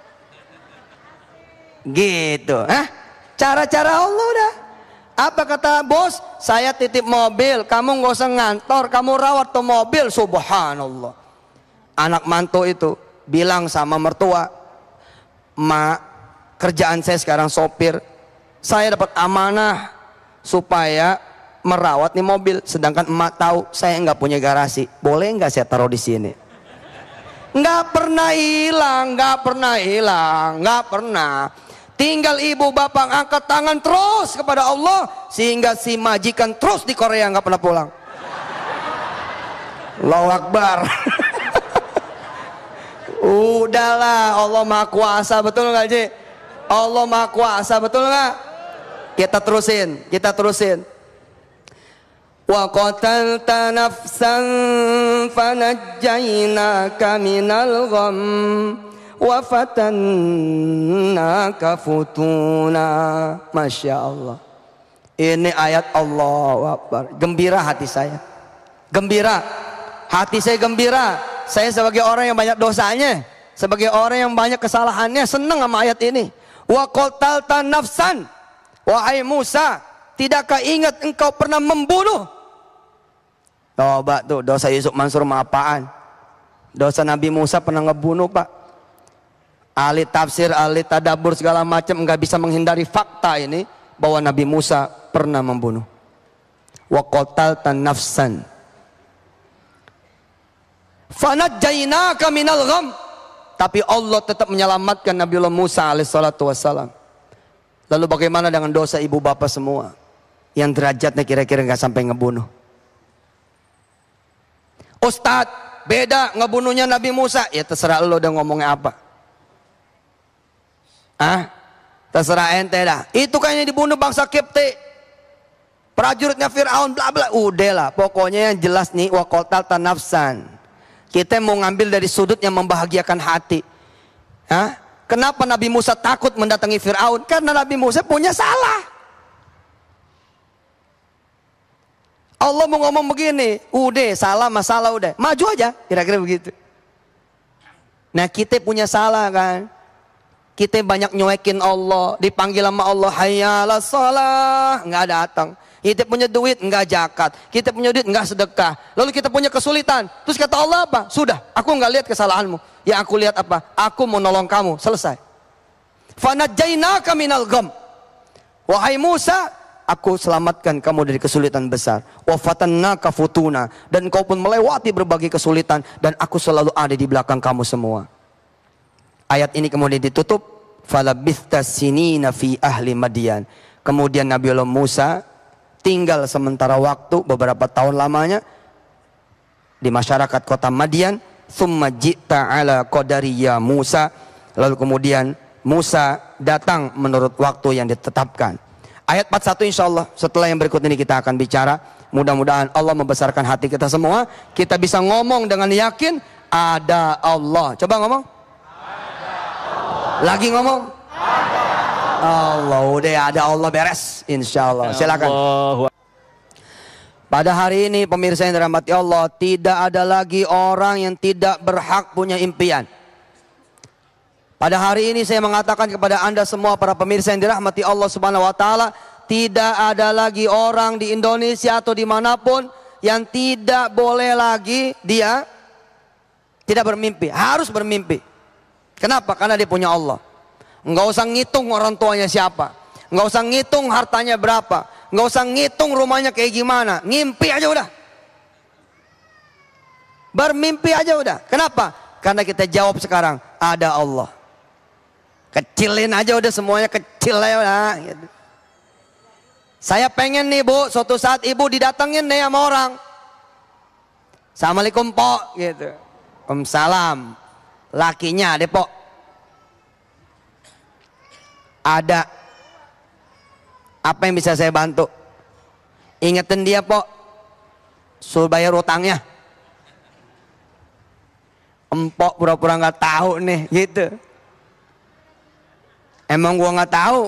Gitu, hah? Cara-cara Allah udah. Apa kata bos? Saya titip mobil, kamu nggak usah ngantor, kamu rawat tuh mobil. Subhanallah. Anak mantu itu bilang sama mertua, "Ma, kerjaan saya sekarang sopir. Saya dapat amanah supaya merawat nih mobil, sedangkan emak tahu saya nggak punya garasi. Boleh nggak saya taruh di sini?" Nggak pernah hilang, nggak pernah hilang, nggak pernah. Tinggal ibu bapak angkat tangan terus kepada Allah, sehingga si majikan terus di Korea nggak pernah pulang. Allahu Akbar. Udahlah, Allah Maha Kuasa, betul nggak Ji? Allah Maha Kuasa, betul nggak? Kita terusin, kita terusin. Wa qatalta nafsan fanajjaynaka minal gham wa fatannaka futuna. Masya Allah. Ini ayat Allahu Akbar. Gembira hati saya. Gembira. hati saya gembira. Saya sebagai orang yang banyak dosanya, sebagai orang yang banyak kesalahannya, senang sama ayat ini. Wa qatalta nafsan, wahai Musa, tidakkah ingat engkau pernah membunuh? Coba tuh, dosa Yusuf Mansur mah apaan? Dosa Nabi Musa pernah ngebunuh, Pak. Ahli tafsir, ahli tadabbur segala macam nggak bisa menghindari fakta ini bahwa Nabi Musa pernah membunuh. Wa qatalta nafsan fanajjaynaka minal gham, tapi Allah tetap menyelamatkan Nabiullah Musa alaihissalatu wassalam. Lalu bagaimana dengan dosa ibu bapak semua yang derajatnya kira-kira nggak sampai ngebunuh? Ustadz, beda ngebunuhnya Nabi Musa. Ya terserah lo udah ngomongnya apa. Ah, terserah ente dah. Itu kayaknya dibunuh bangsa Kipti, prajuritnya Fir'aun, bla bla. Udah lah, pokoknya yang jelas nih, wa qatalta nafsan. Kita mau ngambil dari sudut yang membahagiakan hati. Hah? Kenapa Nabi Musa takut mendatangi Fir'aun? Karena Nabi Musa punya salah. Allah mau ngomong begini, udah salah masalah udah, maju aja, kira-kira begitu. Nah kita punya salah kan, kita banyak nyuekin Allah, dipanggil sama Allah, hayyalah sholah, nggak datang. Kita punya duit nggak zakat, kita punya duit nggak sedekah. Lalu kita punya kesulitan, terus kata Allah apa? Sudah, aku nggak lihat kesalahanmu. Ya aku lihat apa? Aku mau nolong kamu, selesai. Fanajjaynaka minal gham. Wahai Musa, aku selamatkan kamu dari kesulitan besar. Wa fatannaka futuna, dan kau pun melewati berbagai kesulitan, dan aku selalu ada di belakang kamu semua. Ayat ini kemudian ditutup, falabithta sinina fi ahli Madian. Kemudian Nabiullah Musa tinggal sementara waktu beberapa tahun lamanya di masyarakat kota Madian. Tsumma ji'ta ala qadari ya Musa. Lalu kemudian Musa datang menurut waktu yang ditetapkan. Ayat empat puluh satu insyaallah setelah yang berikut ini kita akan bicara. Mudah-mudahan Allah membesarkan hati kita semua. Kita bisa ngomong dengan yakin ada Allah. Coba ngomong. Ada Allah. Lagi ngomong. Ada Allah. Udah ada Allah, beres insyaallah. Silakan. Allah. Pada hari ini pemirsa yang dirahmati Allah, tidak ada lagi orang yang tidak berhak punya impian. Pada hari ini saya mengatakan kepada anda semua para pemirsa yang dirahmati Allah subhanahu wa ta'ala, tidak ada lagi orang di Indonesia atau dimanapun yang tidak boleh lagi dia tidak bermimpi. Harus bermimpi. Kenapa? Karena dia punya Allah. Nggak usah ngitung orang tuanya siapa, nggak usah ngitung hartanya berapa, nggak usah ngitung rumahnya kayak gimana. Ngimpi aja udah, bermimpi aja udah. Kenapa? Karena kita jawab sekarang ada Allah. Kecilin aja udah, semuanya kecil aja udah gitu. Saya pengen nih Bu, suatu saat ibu didatengin nih sama orang, assalamualaikum Pok gitu. Waalaikumsalam. Lakinya ada Pok, ada apa yang bisa saya bantu? Ingetin dia Pok, suruh bayar utangnya. Empok pura-pura nggak tahu nih gitu. Emang gua nggak tahu.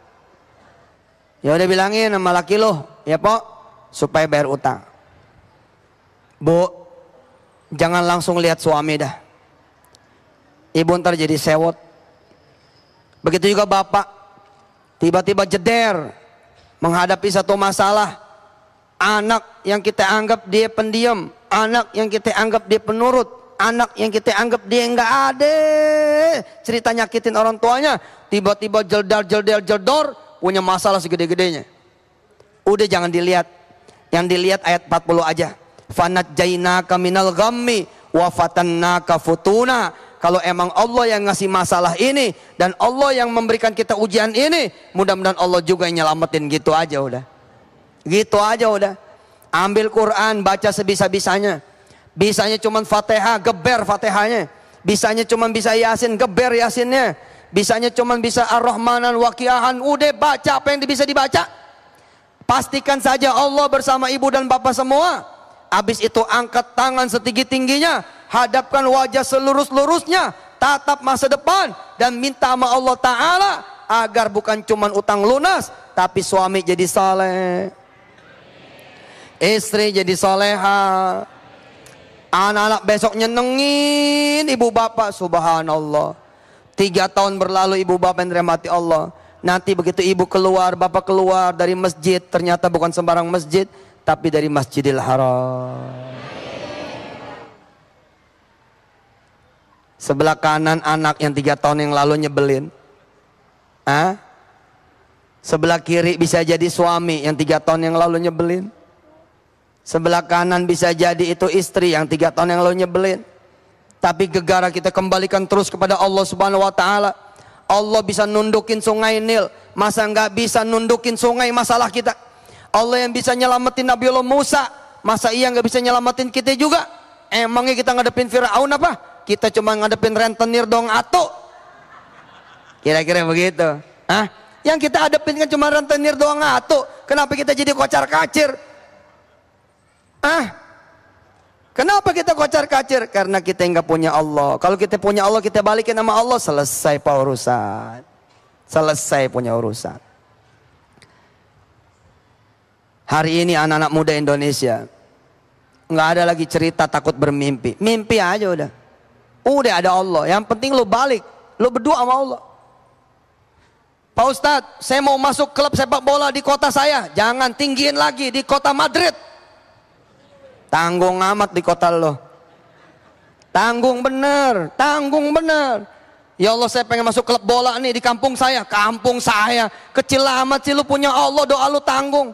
Ya udah bilangin sama laki lo, ya Pok, supaya bayar utang. Bu, jangan langsung lihat suami dah. Ibu ntar jadi sewot. Begitu juga bapak, tiba-tiba jeder menghadapi satu masalah. Anak yang kita anggap dia pendiam, anak yang kita anggap dia penurut, anak yang kita anggap dia nggak ada cerita nyakitin orang tuanya, tiba-tiba jeldar jeldar jeldor punya masalah segede-gedenya. Udah jangan dilihat, yang dilihat ayat empat puluh aja. Fanajjaynaka minal ghammi wa fatannaka futuna. Kalau emang Allah yang ngasih masalah ini dan Allah yang memberikan kita ujian ini, mudah-mudahan Allah juga yang nyelamatin. Gitu aja udah, gitu aja udah. Ambil Quran, baca sebisa-bisanya. Bisanya cuman Fatihah, geber Fatihahnya. Bisanya cuman bisa Yasin, geber Yasinnya. Bisanya cuman bisa Ar-Rahmanan, Waqiahan, udah baca apa yang bisa dibaca. Pastikan saja Allah bersama ibu dan bapak semua. Habis itu angkat tangan setinggi-tingginya, hadapkan wajah selurus-lurusnya, tatap masa depan dan minta sama Allah Ta'ala agar bukan cuman utang lunas, tapi suami jadi saleh, istri jadi soleha, Anak-anak besok nyenengin ibu bapak. Subhanallah. Tiga tahun berlalu ibu bapak yang dirahmati Allah. Nanti begitu ibu keluar, bapak keluar dari masjid, ternyata bukan sembarang masjid, tapi dari Masjidil Haram. Sebelah kanan anak yang tiga tahun yang lalu nyebelin. Hah? Sebelah kiri bisa jadi suami yang tiga tahun yang lalu nyebelin. Sebelah kanan bisa jadi itu istri yang tiga tahun yang lalu nyebelin. Tapi gegara kita kembalikan terus kepada Allah Subhanahu Wa Taala. Allah bisa nundukin sungai Nil. Masa nggak bisa nundukin sungai masalah kita? Allah yang bisa nyelamatin Nabiullah Musa. Masa iya nggak bisa nyelamatin kita juga? Emangnya kita ngadepin Fir'aun apa? Kita cuma ngadepin rentenir dong atuh. Kira-kira begitu. Hah? Yang kita hadapin kan cuma rentenir doang atuh. Kenapa kita jadi kocar kacir? Ah, kenapa kita kocar kacir? Karena kita nggak punya Allah. Kalau kita punya Allah, kita balikin sama Allah, selesai pak urusan. Selesai punya urusan. Hari ini anak-anak muda Indonesia nggak ada lagi cerita takut bermimpi. Mimpi aja udah. Udah ada Allah. Yang penting lu balik, lu berdoa sama Allah. Pak Ustadz, saya mau masuk klub sepak bola di kota saya. Jangan, tinggiin lagi di kota Madrid. Tanggung amat di kota lo. Tanggung bener, tanggung bener. Ya Allah, saya pengen masuk klub bola nih di kampung saya. Kampung saya, kecil amat sih, lu punya Allah, doa lu tanggung.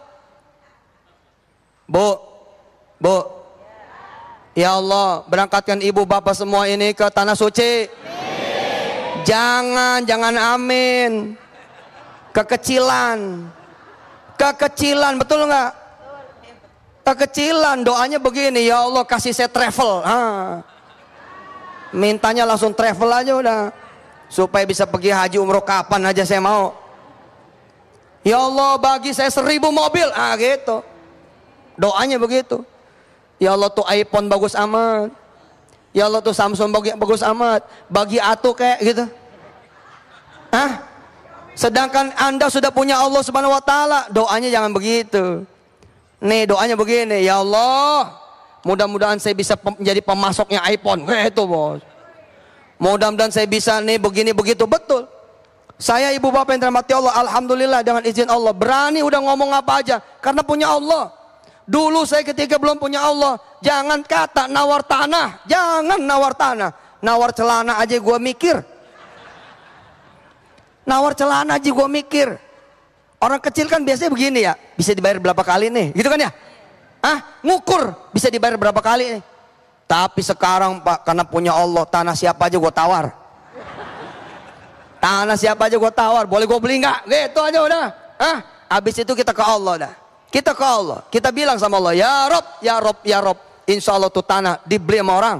Bu, bu, ya Allah, berangkatkan ibu bapak semua ini ke tanah suci. Jangan, jangan amin. Kekecilan, kekecilan, betul nggak? Kekecilan, doanya begini, ya Allah kasih saya travel. Ah. Mintanya langsung travel aja udah. Supaya bisa pergi haji umroh kapan aja saya mau. Ya Allah bagi saya seribu mobil. Ah gitu. Doanya begitu. Ya Allah tuh iPhone bagus amat. Ya Allah tuh Samsung bagus amat. Bagi atuh kayak gitu. Hah? Sedangkan anda sudah punya Allah Subhanahu Wa Taala. Doanya jangan begitu. Nih doanya begini, ya Allah, mudah-mudahan saya bisa menjadi pemasoknya iPhone. Itu bos. Mudah-mudahan saya bisa nih begini begitu, betul. Saya ibu bapak yang dirahmati Allah, alhamdulillah dengan izin Allah berani udah ngomong apa aja karena punya Allah. Dulu saya ketika belum punya Allah, jangan kata nawar tanah, jangan nawar tanah, nawar celana aja gue mikir. Nawar celana aja gue mikir. Orang kecil kan biasanya begini ya, bisa dibayar berapa kali nih, gitu kan ya? Ah, ngukur bisa dibayar berapa kali nih. Tapi sekarang Pak, karena punya Allah, tanah siapa aja gue tawar. Tanah siapa aja gue tawar, boleh gue beli nggak? Gitu aja udah. Ah, habis itu kita ke Allah dah. Kita ke Allah, kita bilang sama Allah, ya Rob, ya Rob, ya Rob. Insya Allah tuh tanah dibeli sama orang.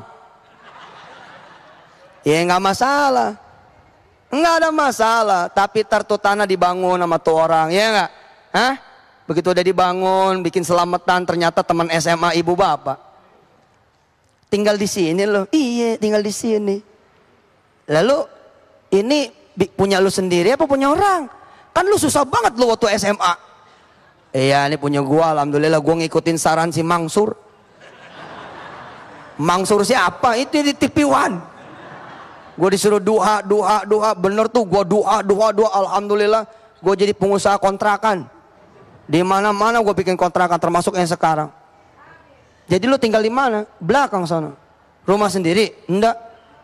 Ya nggak masalah. Nggak ada masalah, tapi tartu tanah dibangun sama tuh orang, ya nggak? Hah? Begitu udah dibangun, bikin selamatan, ternyata teman S M A ibu bapak. Tinggal di sini loh, iya tinggal di sini. Lalu ini punya lu sendiri apa punya orang? Kan lu susah banget lu waktu S M A. Iya ini punya gua, alhamdulillah gua ngikutin saran si Mangsur. Mangsur siapa? Itu di T V One. Gue disuruh doa, doa, doa, bener tuh gue doa, doa, doa, alhamdulillah gue jadi pengusaha kontrakan. Di mana-mana gue bikin kontrakan, termasuk yang sekarang. Jadi lu tinggal di mana? Belakang sana. Rumah sendiri? Enggak.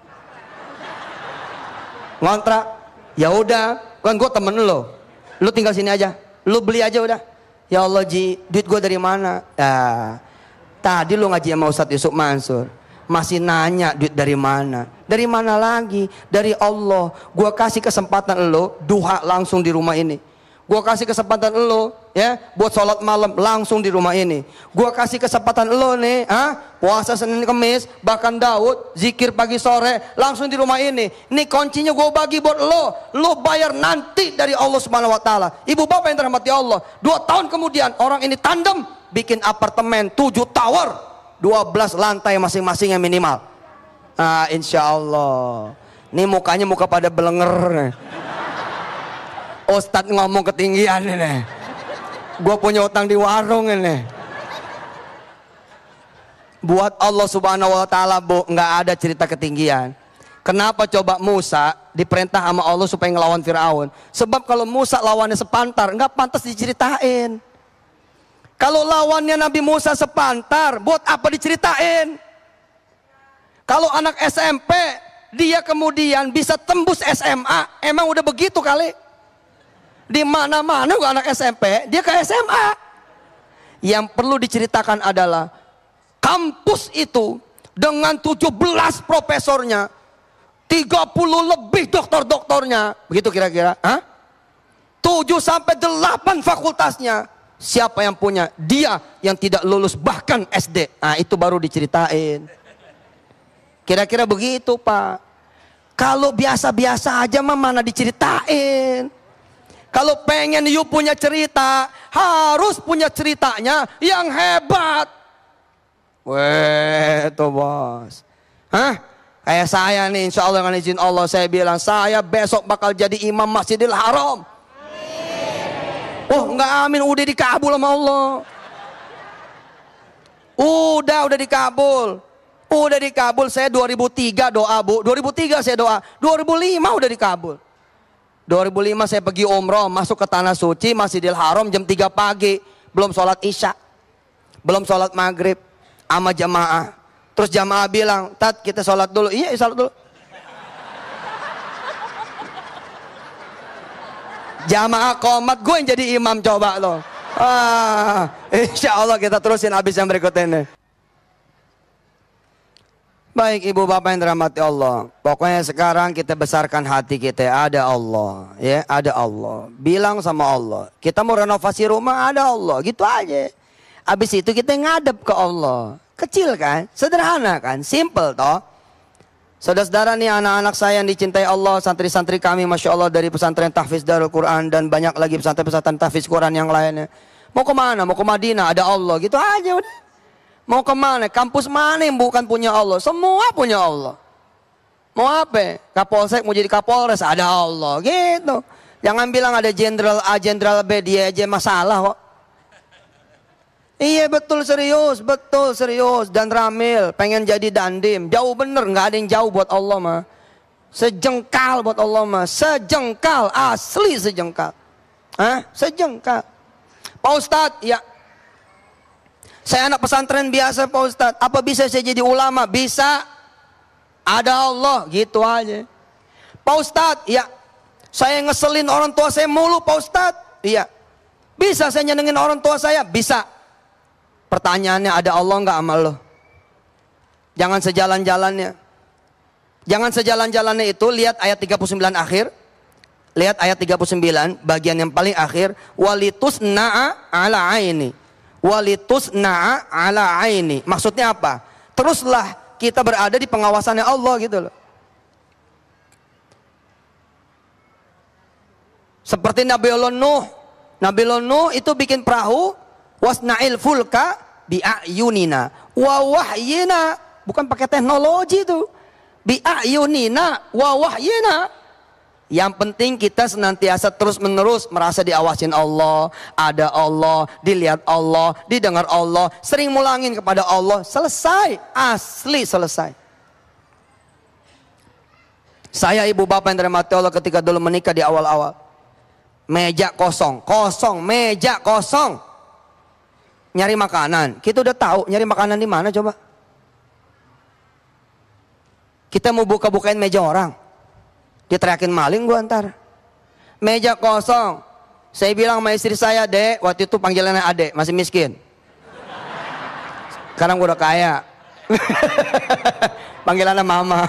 Ngontrak? Ya udah, kan gue temen lu. Lu tinggal sini aja. Lu beli aja udah. Ya Allah Ji, duit gue dari mana? Nah, tadi lu ngaji sama Ustadz Yusuf Mansur. Masih nanya duit dari mana? Dari mana lagi? Dari Allah. Gua kasih kesempatan lo duha langsung di rumah ini. Gua kasih kesempatan lo ya buat sholat malam langsung di rumah ini. Gua kasih kesempatan lo nih, ah puasa Senin Kemis, bahkan Daud zikir pagi sore langsung di rumah ini. Ini kuncinya gua bagi buat lo. Lo bayar nanti dari Allah Subhanahu Wa Taala. Ibu bapak yang dirahmati Allah. Dua tahun kemudian orang ini tandem bikin apartemen tujuh tower. dua belas lantai masing-masing yang minimal. Ah, insya Allah. Ini mukanya muka pada belenger. Ustadz ngomong ketinggian ini. Gue punya utang di warung ini. Buat Allah subhanahu wa ta'ala, Bu, nggak ada cerita ketinggian. Kenapa coba Musa diperintah sama Allah supaya ngelawan Fir'aun? Sebab kalau Musa lawannya sepantar, nggak pantas diceritain. Kalau lawannya Nabi Musa sepantar, buat apa diceritain? Kalau anak S M P, dia kemudian bisa tembus S M A, emang udah begitu kali? Di mana-mana anak S M P, dia ke S M A. Yang perlu diceritakan adalah kampus itu dengan tujuh belas profesornya, tiga puluh lebih doktor-doktornya, begitu kira-kira, Hah? tujuh sampai delapan fakultasnya. Siapa yang punya? Dia yang tidak lulus bahkan S D. Nah, itu baru diceritain. Kira-kira begitu, Pak. Kalau biasa-biasa aja mah mana diceritain. Kalau pengen you punya cerita, harus punya ceritanya yang hebat. Weh, tuh bos. Hah? Kayak saya nih, insya Allah dengan izin Allah, saya bilang, saya besok bakal jadi imam Masjidil Haram. Oh, enggak amin, udah dikabul sama Allah. Udah, udah dikabul. Udah dikabul, saya dua ribu tiga doa, Bu. dua ribu tiga saya doa, dua ribu lima udah dikabul. dua ribu lima saya pergi umroh, masuk ke Tanah Suci, Masjidil Haram jam tiga pagi. Belum sholat isya, belum sholat maghrib sama jamaah. Terus jamaah bilang, Tat, kita sholat dulu. Iya, sholat dulu. Jamaah qomat, gue yang jadi imam, coba loh. Ah, insya Allah kita terusin habis yang berikut ini. Baik ibu bapak yang dirahmati Allah, pokoknya sekarang kita besarkan hati kita, ada Allah, ya, ada Allah. Bilang sama Allah, kita mau renovasi rumah, ada Allah, gitu aja. Habis itu kita ngadep ke Allah. Kecil kan, sederhana kan, simple toh. Saudara-saudara nih, anak-anak saya yang dicintai Allah, santri-santri kami Masya Allah dari pesantren Tahfiz Darul Quran dan banyak lagi pesantren-pesantren Tahfiz Quran yang lainnya. Mau kemana? Mau ke Madinah, ada Allah, gitu aja udah. Mau kemana? Kampus mana yang bukan punya Allah? Semua punya Allah. Mau apa? Kapolsek mau jadi Kapolres, ada Allah, gitu. Jangan bilang ada jenderal A, jenderal B, dia aja masalah kok. Iya betul, serius, betul serius. Dan Ramil pengen jadi Dandim, jauh bener, nggak ada yang jauh buat Allah mah. Sejengkal buat Allah mah, sejengkal, asli sejengkal. Hah? Sejengkal. Pak Ustadz, ya. Saya anak pesantren biasa Pak Ustadz. Apa bisa saya jadi ulama? Bisa. Ada Allah, gitu aja. Pak Ustadz, ya. Saya ngeselin orang tua saya mulu Pak Ustadz. Iya. Bisa saya nyenengin orang tua saya? Bisa. Pertanyaannya, ada Allah nggak sama lo? Jangan sejalan-jalannya. Jangan sejalan-jalannya itu, lihat ayat tiga puluh sembilan akhir. Lihat ayat tiga puluh sembilan, bagian yang paling akhir. Walitus na'a ala aini. Walitus na'a ala aini. Maksudnya apa? Teruslah kita berada di pengawasannya Allah gitu loh. Seperti Nabiullah Nuh. Nabiullah Nuh itu bikin perahu. Wasna'il fulka bi'ayunina wa wahyina. Bukan pakai teknologi itu. Bi'ayunina wa wahyina. Yang penting kita senantiasa terus menerus merasa diawasin Allah, ada Allah, dilihat Allah, didengar Allah, sering mulangin kepada Allah, selesai, asli selesai. Saya ibu bapak yang dirahmati Allah ketika dulu menikah di awal-awal, meja kosong, kosong, meja kosong. Nyari makanan, kita udah tahu nyari makanan di mana coba. Kita mau buka-bukain meja orang, diteriakin maling gua antar. Meja kosong. Saya bilang sama istri saya, Dek, waktu itu panggilannya Adek, masih miskin. Sekarang gua udah kaya. Panggilannya Mama.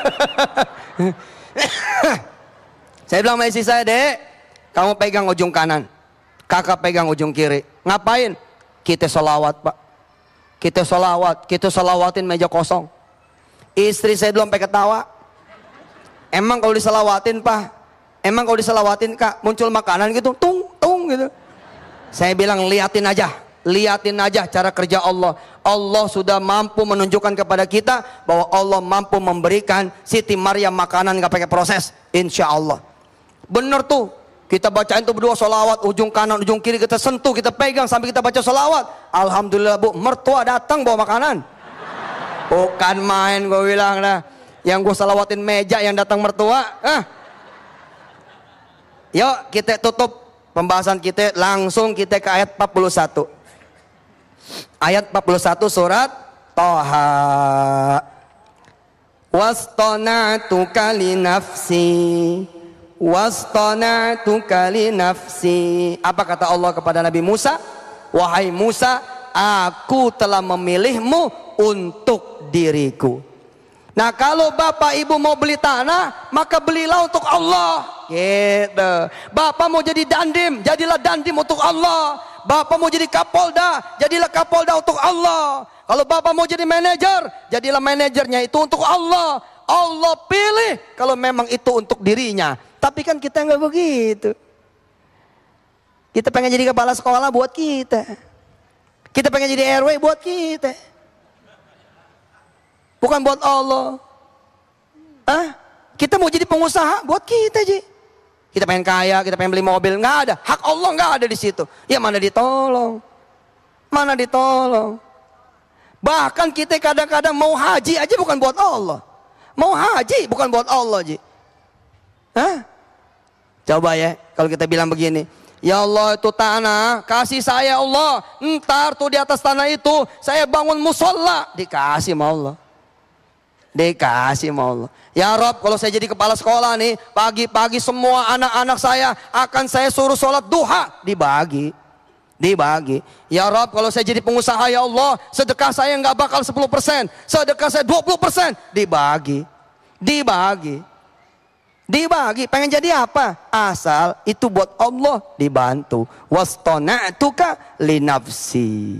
Saya bilang sama istri saya, Dek, kamu pegang ujung kanan, kakak pegang ujung kiri. Ngapain? Kita sholawat Pak. Kita sholawat, kita sholawatin meja kosong. Istri saya belum sampai ketawa. Emang kalau diselawatin Pak, emang kalau diselawatin Kak, muncul makanan gitu, tung, tung gitu. Saya bilang liatin aja, liatin aja cara kerja Allah. Allah sudah mampu menunjukkan kepada kita bahwa Allah mampu memberikan Siti Maryam makanan gak pakai proses, insya Allah. Bener tuh. Kita bacain tuh berdua sholawat, ujung kanan, ujung kiri kita sentuh, kita pegang sampai kita baca sholawat. Alhamdulillah Bu, mertua datang bawa makanan. Bukan main gue bilang dah. Yang gue salawatin meja yang datang mertua. Ah. Yuk kita tutup pembahasan kita, langsung kita ke ayat empat puluh satu. Ayat empat puluh satu surat Thaha. Wastona'tuka li nafsi. Wastona'tuka li nafsi. Apa kata Allah kepada Nabi Musa? Wahai Musa, aku telah memilihmu untuk diriku. Nah, kalau bapak ibu mau beli tanah, maka belilah untuk Allah. Gitu. Bapak mau jadi dandim, jadilah dandim untuk Allah. Bapak mau jadi kapolda, jadilah kapolda untuk Allah. Kalau bapak mau jadi manajer, jadilah manajernya itu untuk Allah. Allah pilih kalau memang itu untuk dirinya. Tapi kan kita nggak begitu. Kita pengen jadi kepala sekolah buat kita. Kita pengen jadi R W buat kita. Bukan buat Allah. Hah? Kita mau jadi pengusaha buat kita, Ji. Kita pengen kaya, kita pengen beli mobil, nggak ada. Hak Allah nggak ada di situ. Ya mana ditolong? Mana ditolong? Bahkan kita kadang-kadang mau haji aja bukan buat Allah. Mau haji bukan buat Allah, Ji. Hah? Coba ya, kalau kita bilang begini, ya Allah itu tanah, kasih saya Allah. Ntar tuh di atas tanah itu, saya bangun musola. Dikasih sama Allah. Dikasih sama Allah. Ya Rob, kalau saya jadi kepala sekolah nih, pagi-pagi semua anak-anak saya akan saya suruh sholat duha. Dibagi. Dibagi. Ya Rob, kalau saya jadi pengusaha ya Allah, sedekah saya nggak bakal sepuluh persen. Sedekah saya dua puluh persen. Dibagi. Dibagi. Dibagi. Pengen jadi apa? Asal itu buat Allah, dibantu. Wastona'tuka li nafsi.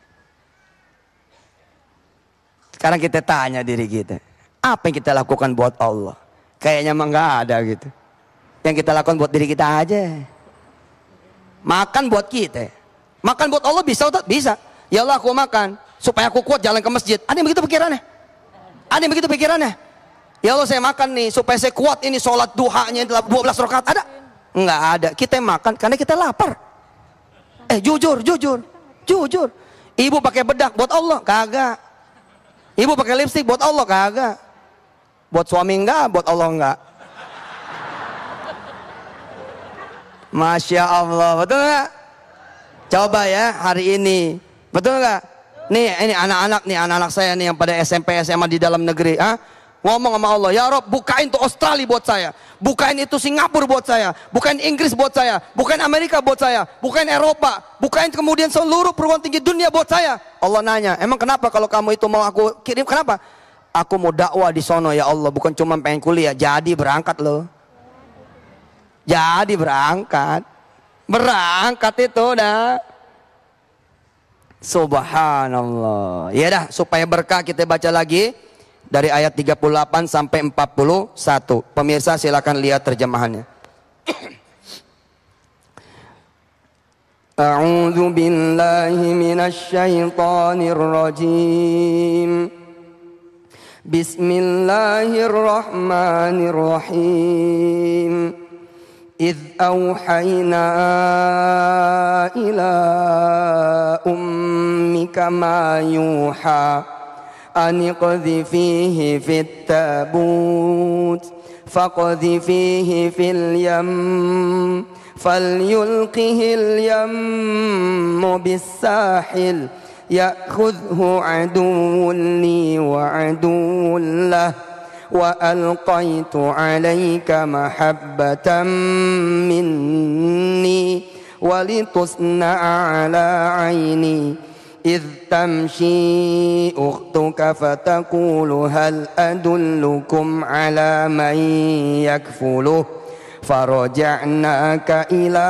Sekarang kita tanya diri kita, apa yang kita lakukan buat Allah? Kayaknya emang nggak ada gitu. Yang kita lakukan buat diri kita aja. Makan buat kita. Makan buat Allah bisa atau bisa? Ya Allah, aku makan supaya aku kuat jalan ke masjid. Ada yang begitu pikirannya? Ada yang begitu pikirannya? Ya Allah, saya makan nih supaya saya kuat ini sholat duhanya dua belas rakaat. Ada? Enggak ada. Kita makan karena kita lapar. Eh jujur, jujur, jujur. Ibu pakai bedak buat Allah? Kagak. Ibu pakai lipstik buat Allah? Kagak. Buat suami enggak, buat Allah enggak. Masya Allah, betul enggak? Coba ya hari ini, betul enggak? Nih ini anak-anak nih, anak-anak saya nih yang pada S M P S M A di dalam negeri, ah, ngomong sama Allah, ya Rob, bukain tuh Australia buat saya, bukain itu Singapura buat saya, bukain Inggris buat saya, bukain Amerika buat saya, bukain Eropa, bukain kemudian seluruh perguruan tinggi dunia buat saya. Allah nanya, emang kenapa kalau kamu itu mau aku kirim? Kenapa? Aku mau dakwah di sono ya Allah, bukan cuma pengen kuliah. Jadi berangkat loh. Jadi berangkat, berangkat itu dah. Subhanallah. Ya dah, supaya berkah kita baca lagi dari ayat tiga puluh delapan sampai empat puluh satu. Pemirsa silakan lihat terjemahannya. A'udzu billahi minasy syaithanir rajim. Bismillahirrahmanirrahim. إذ أوحينا إلى أمك ما يوحى أن اقذفيه في التابوت فاقذفيه في اليم فليلقه اليم بالساحل يأخذه عدو لي وعدو له وألقيت عليك محبة مني ولتصنع على عيني إذ تمشي أختك فتقول هل أدلكم على من يكفله فرجعناك إلى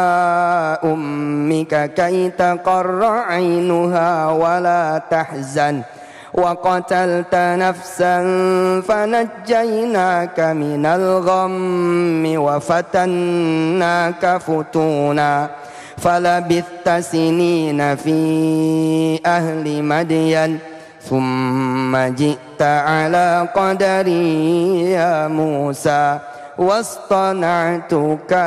أمك كي تقر عينها ولا تحزن وقتلت نفسا فنجيناك من الغم وفتناك فتونا فلبثت سنين في أهل مدين ثم جئت على قدري يا موسى واصطنعتك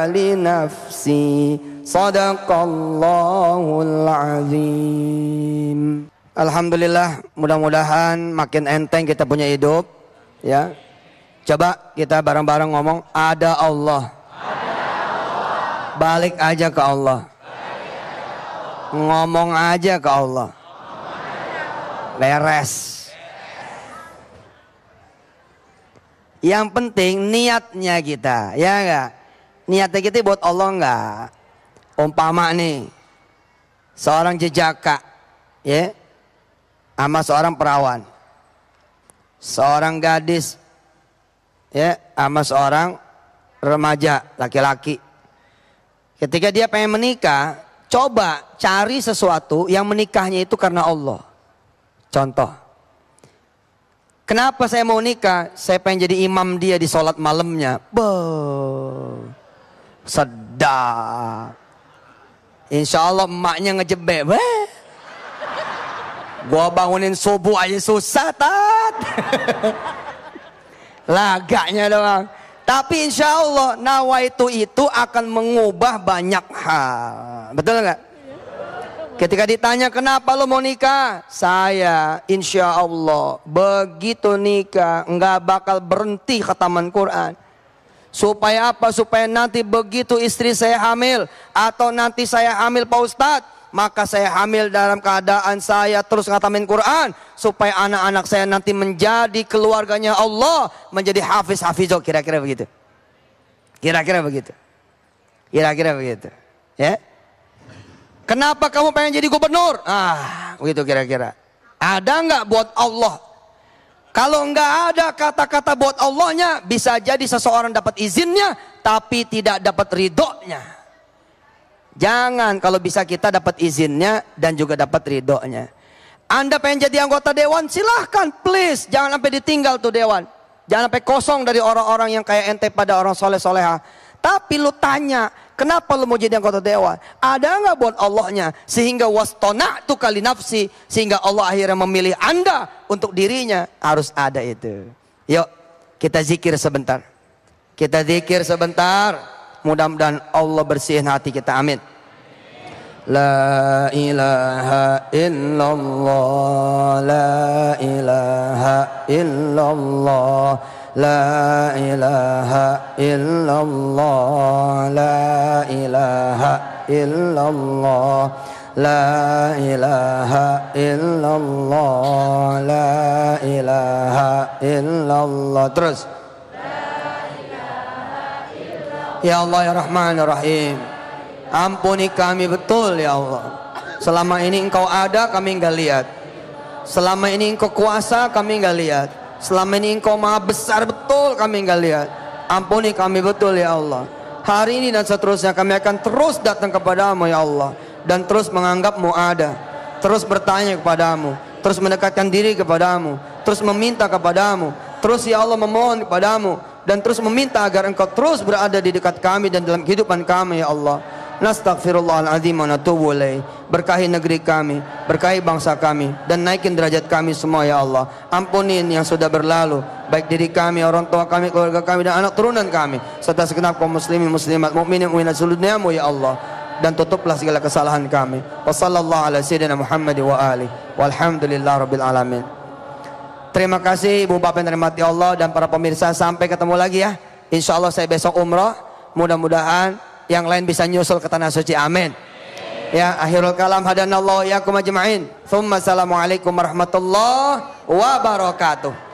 لنفسي صدق الله العظيم. Alhamdulillah, mudah-mudahan makin enteng kita punya hidup, ya. Coba kita bareng-bareng ngomong, ada Allah. Ada Allah. Balik aja ke Allah. Balik aja ke Allah. Ngomong aja ke Allah. Beres. Yang penting niatnya kita, ya enggak? Niatnya kita buat Allah enggak? Umpama nih, seorang jejaka, ya, sama seorang perawan, seorang gadis, ya, sama seorang remaja laki-laki. Ketika dia pengen menikah, coba cari sesuatu yang menikahnya itu karena Allah. Contoh, kenapa saya mau nikah? Saya pengen jadi imam dia di sholat malamnya. Boh, sedap. Insya Allah emaknya ngejebek. Weh, gua bangunin subuh aja susah, tat. Lagaknya doang. Tapi insya Allah nawaitu itu akan mengubah banyak hal. Betul nggak? Ketika ditanya kenapa lo mau nikah, saya insya Allah begitu nikah nggak bakal berhenti khataman Quran. Supaya apa? Supaya nanti begitu istri saya hamil atau nanti saya hamil Pak Ustadz, maka saya hamil dalam keadaan saya terus ngatamin Quran, supaya anak-anak saya nanti menjadi keluarganya Allah, menjadi hafiz-hafizah. Kira-kira begitu. Kira-kira begitu. Kira-kira begitu. Ya. Kenapa kamu pengen jadi gubernur? Ah, begitu kira-kira. Ada nggak buat Allah? Kalau nggak ada kata-kata buat Allahnya, bisa jadi seseorang dapat izinnya, tapi tidak dapat ridhonya. Jangan, kalau bisa kita dapat izinnya dan juga dapat ridhonya. Anda pengen jadi anggota dewan, silahkan, please. Jangan sampai ditinggal tuh dewan. Jangan sampai kosong dari orang-orang yang kayak ente pada orang soleh-soleha. Tapi lu tanya, kenapa lu mau jadi anggota dewan? Ada nggak buat Allahnya? Sehingga wastona'tu kali nafsi, sehingga Allah akhirnya memilih Anda untuk dirinya. Harus ada itu. Yuk, kita zikir sebentar. Kita zikir sebentar. Mudah-mudahan Allah bersihin hati kita. Amin. La ilaha illallah, la ilaha illallah, la ilaha illallah, la ilaha illallah, la ilaha illallah, la ilaha illallah. Terus. Ya Allah ya Rahman ya Rahim, ampuni kami betul ya Allah. Selama ini Engkau ada, kami enggak lihat. Selama ini Engkau kuasa, kami enggak lihat. Selama ini Engkau maha besar betul, kami enggak lihat. Ampuni kami betul ya Allah. Hari ini dan seterusnya kami akan terus datang kepadamu ya Allah, dan terus menganggapmu ada, terus bertanya kepadamu, terus mendekatkan diri kepadamu, terus meminta kepadamu, terus ya Allah memohon kepadamu, dan terus meminta agar Engkau terus berada di dekat kami dan dalam kehidupan kami ya Allah. Nastaghfirullahaladzim wa natubu ilaih. Berkahi negeri kami, berkahi bangsa kami, dan naikin derajat kami semua ya Allah. Ampunin yang sudah berlalu, baik diri kami, orang tua kami, keluarga kami, dan anak turunan kami, serta segenap kaum muslimin muslimat mukminin mukminat seluruh duniamu ya Allah. Dan tutuplah segala kesalahan kami. Wassallallahu ala sayyidina Muhammad wa alihi walhamdulillah rabbil alamin. Terima kasih Ibu Bapak yang dirahmati Allah dan para pemirsa. Sampai ketemu lagi ya. Insya Allah saya besok umrah. Mudah-mudahan yang lain bisa nyusul ke tanah suci. Amin. Ya, akhirul kalam hadanallahu yakum ajma'in. Tsumma assalamualaikum warahmatullahi wabarakatuh.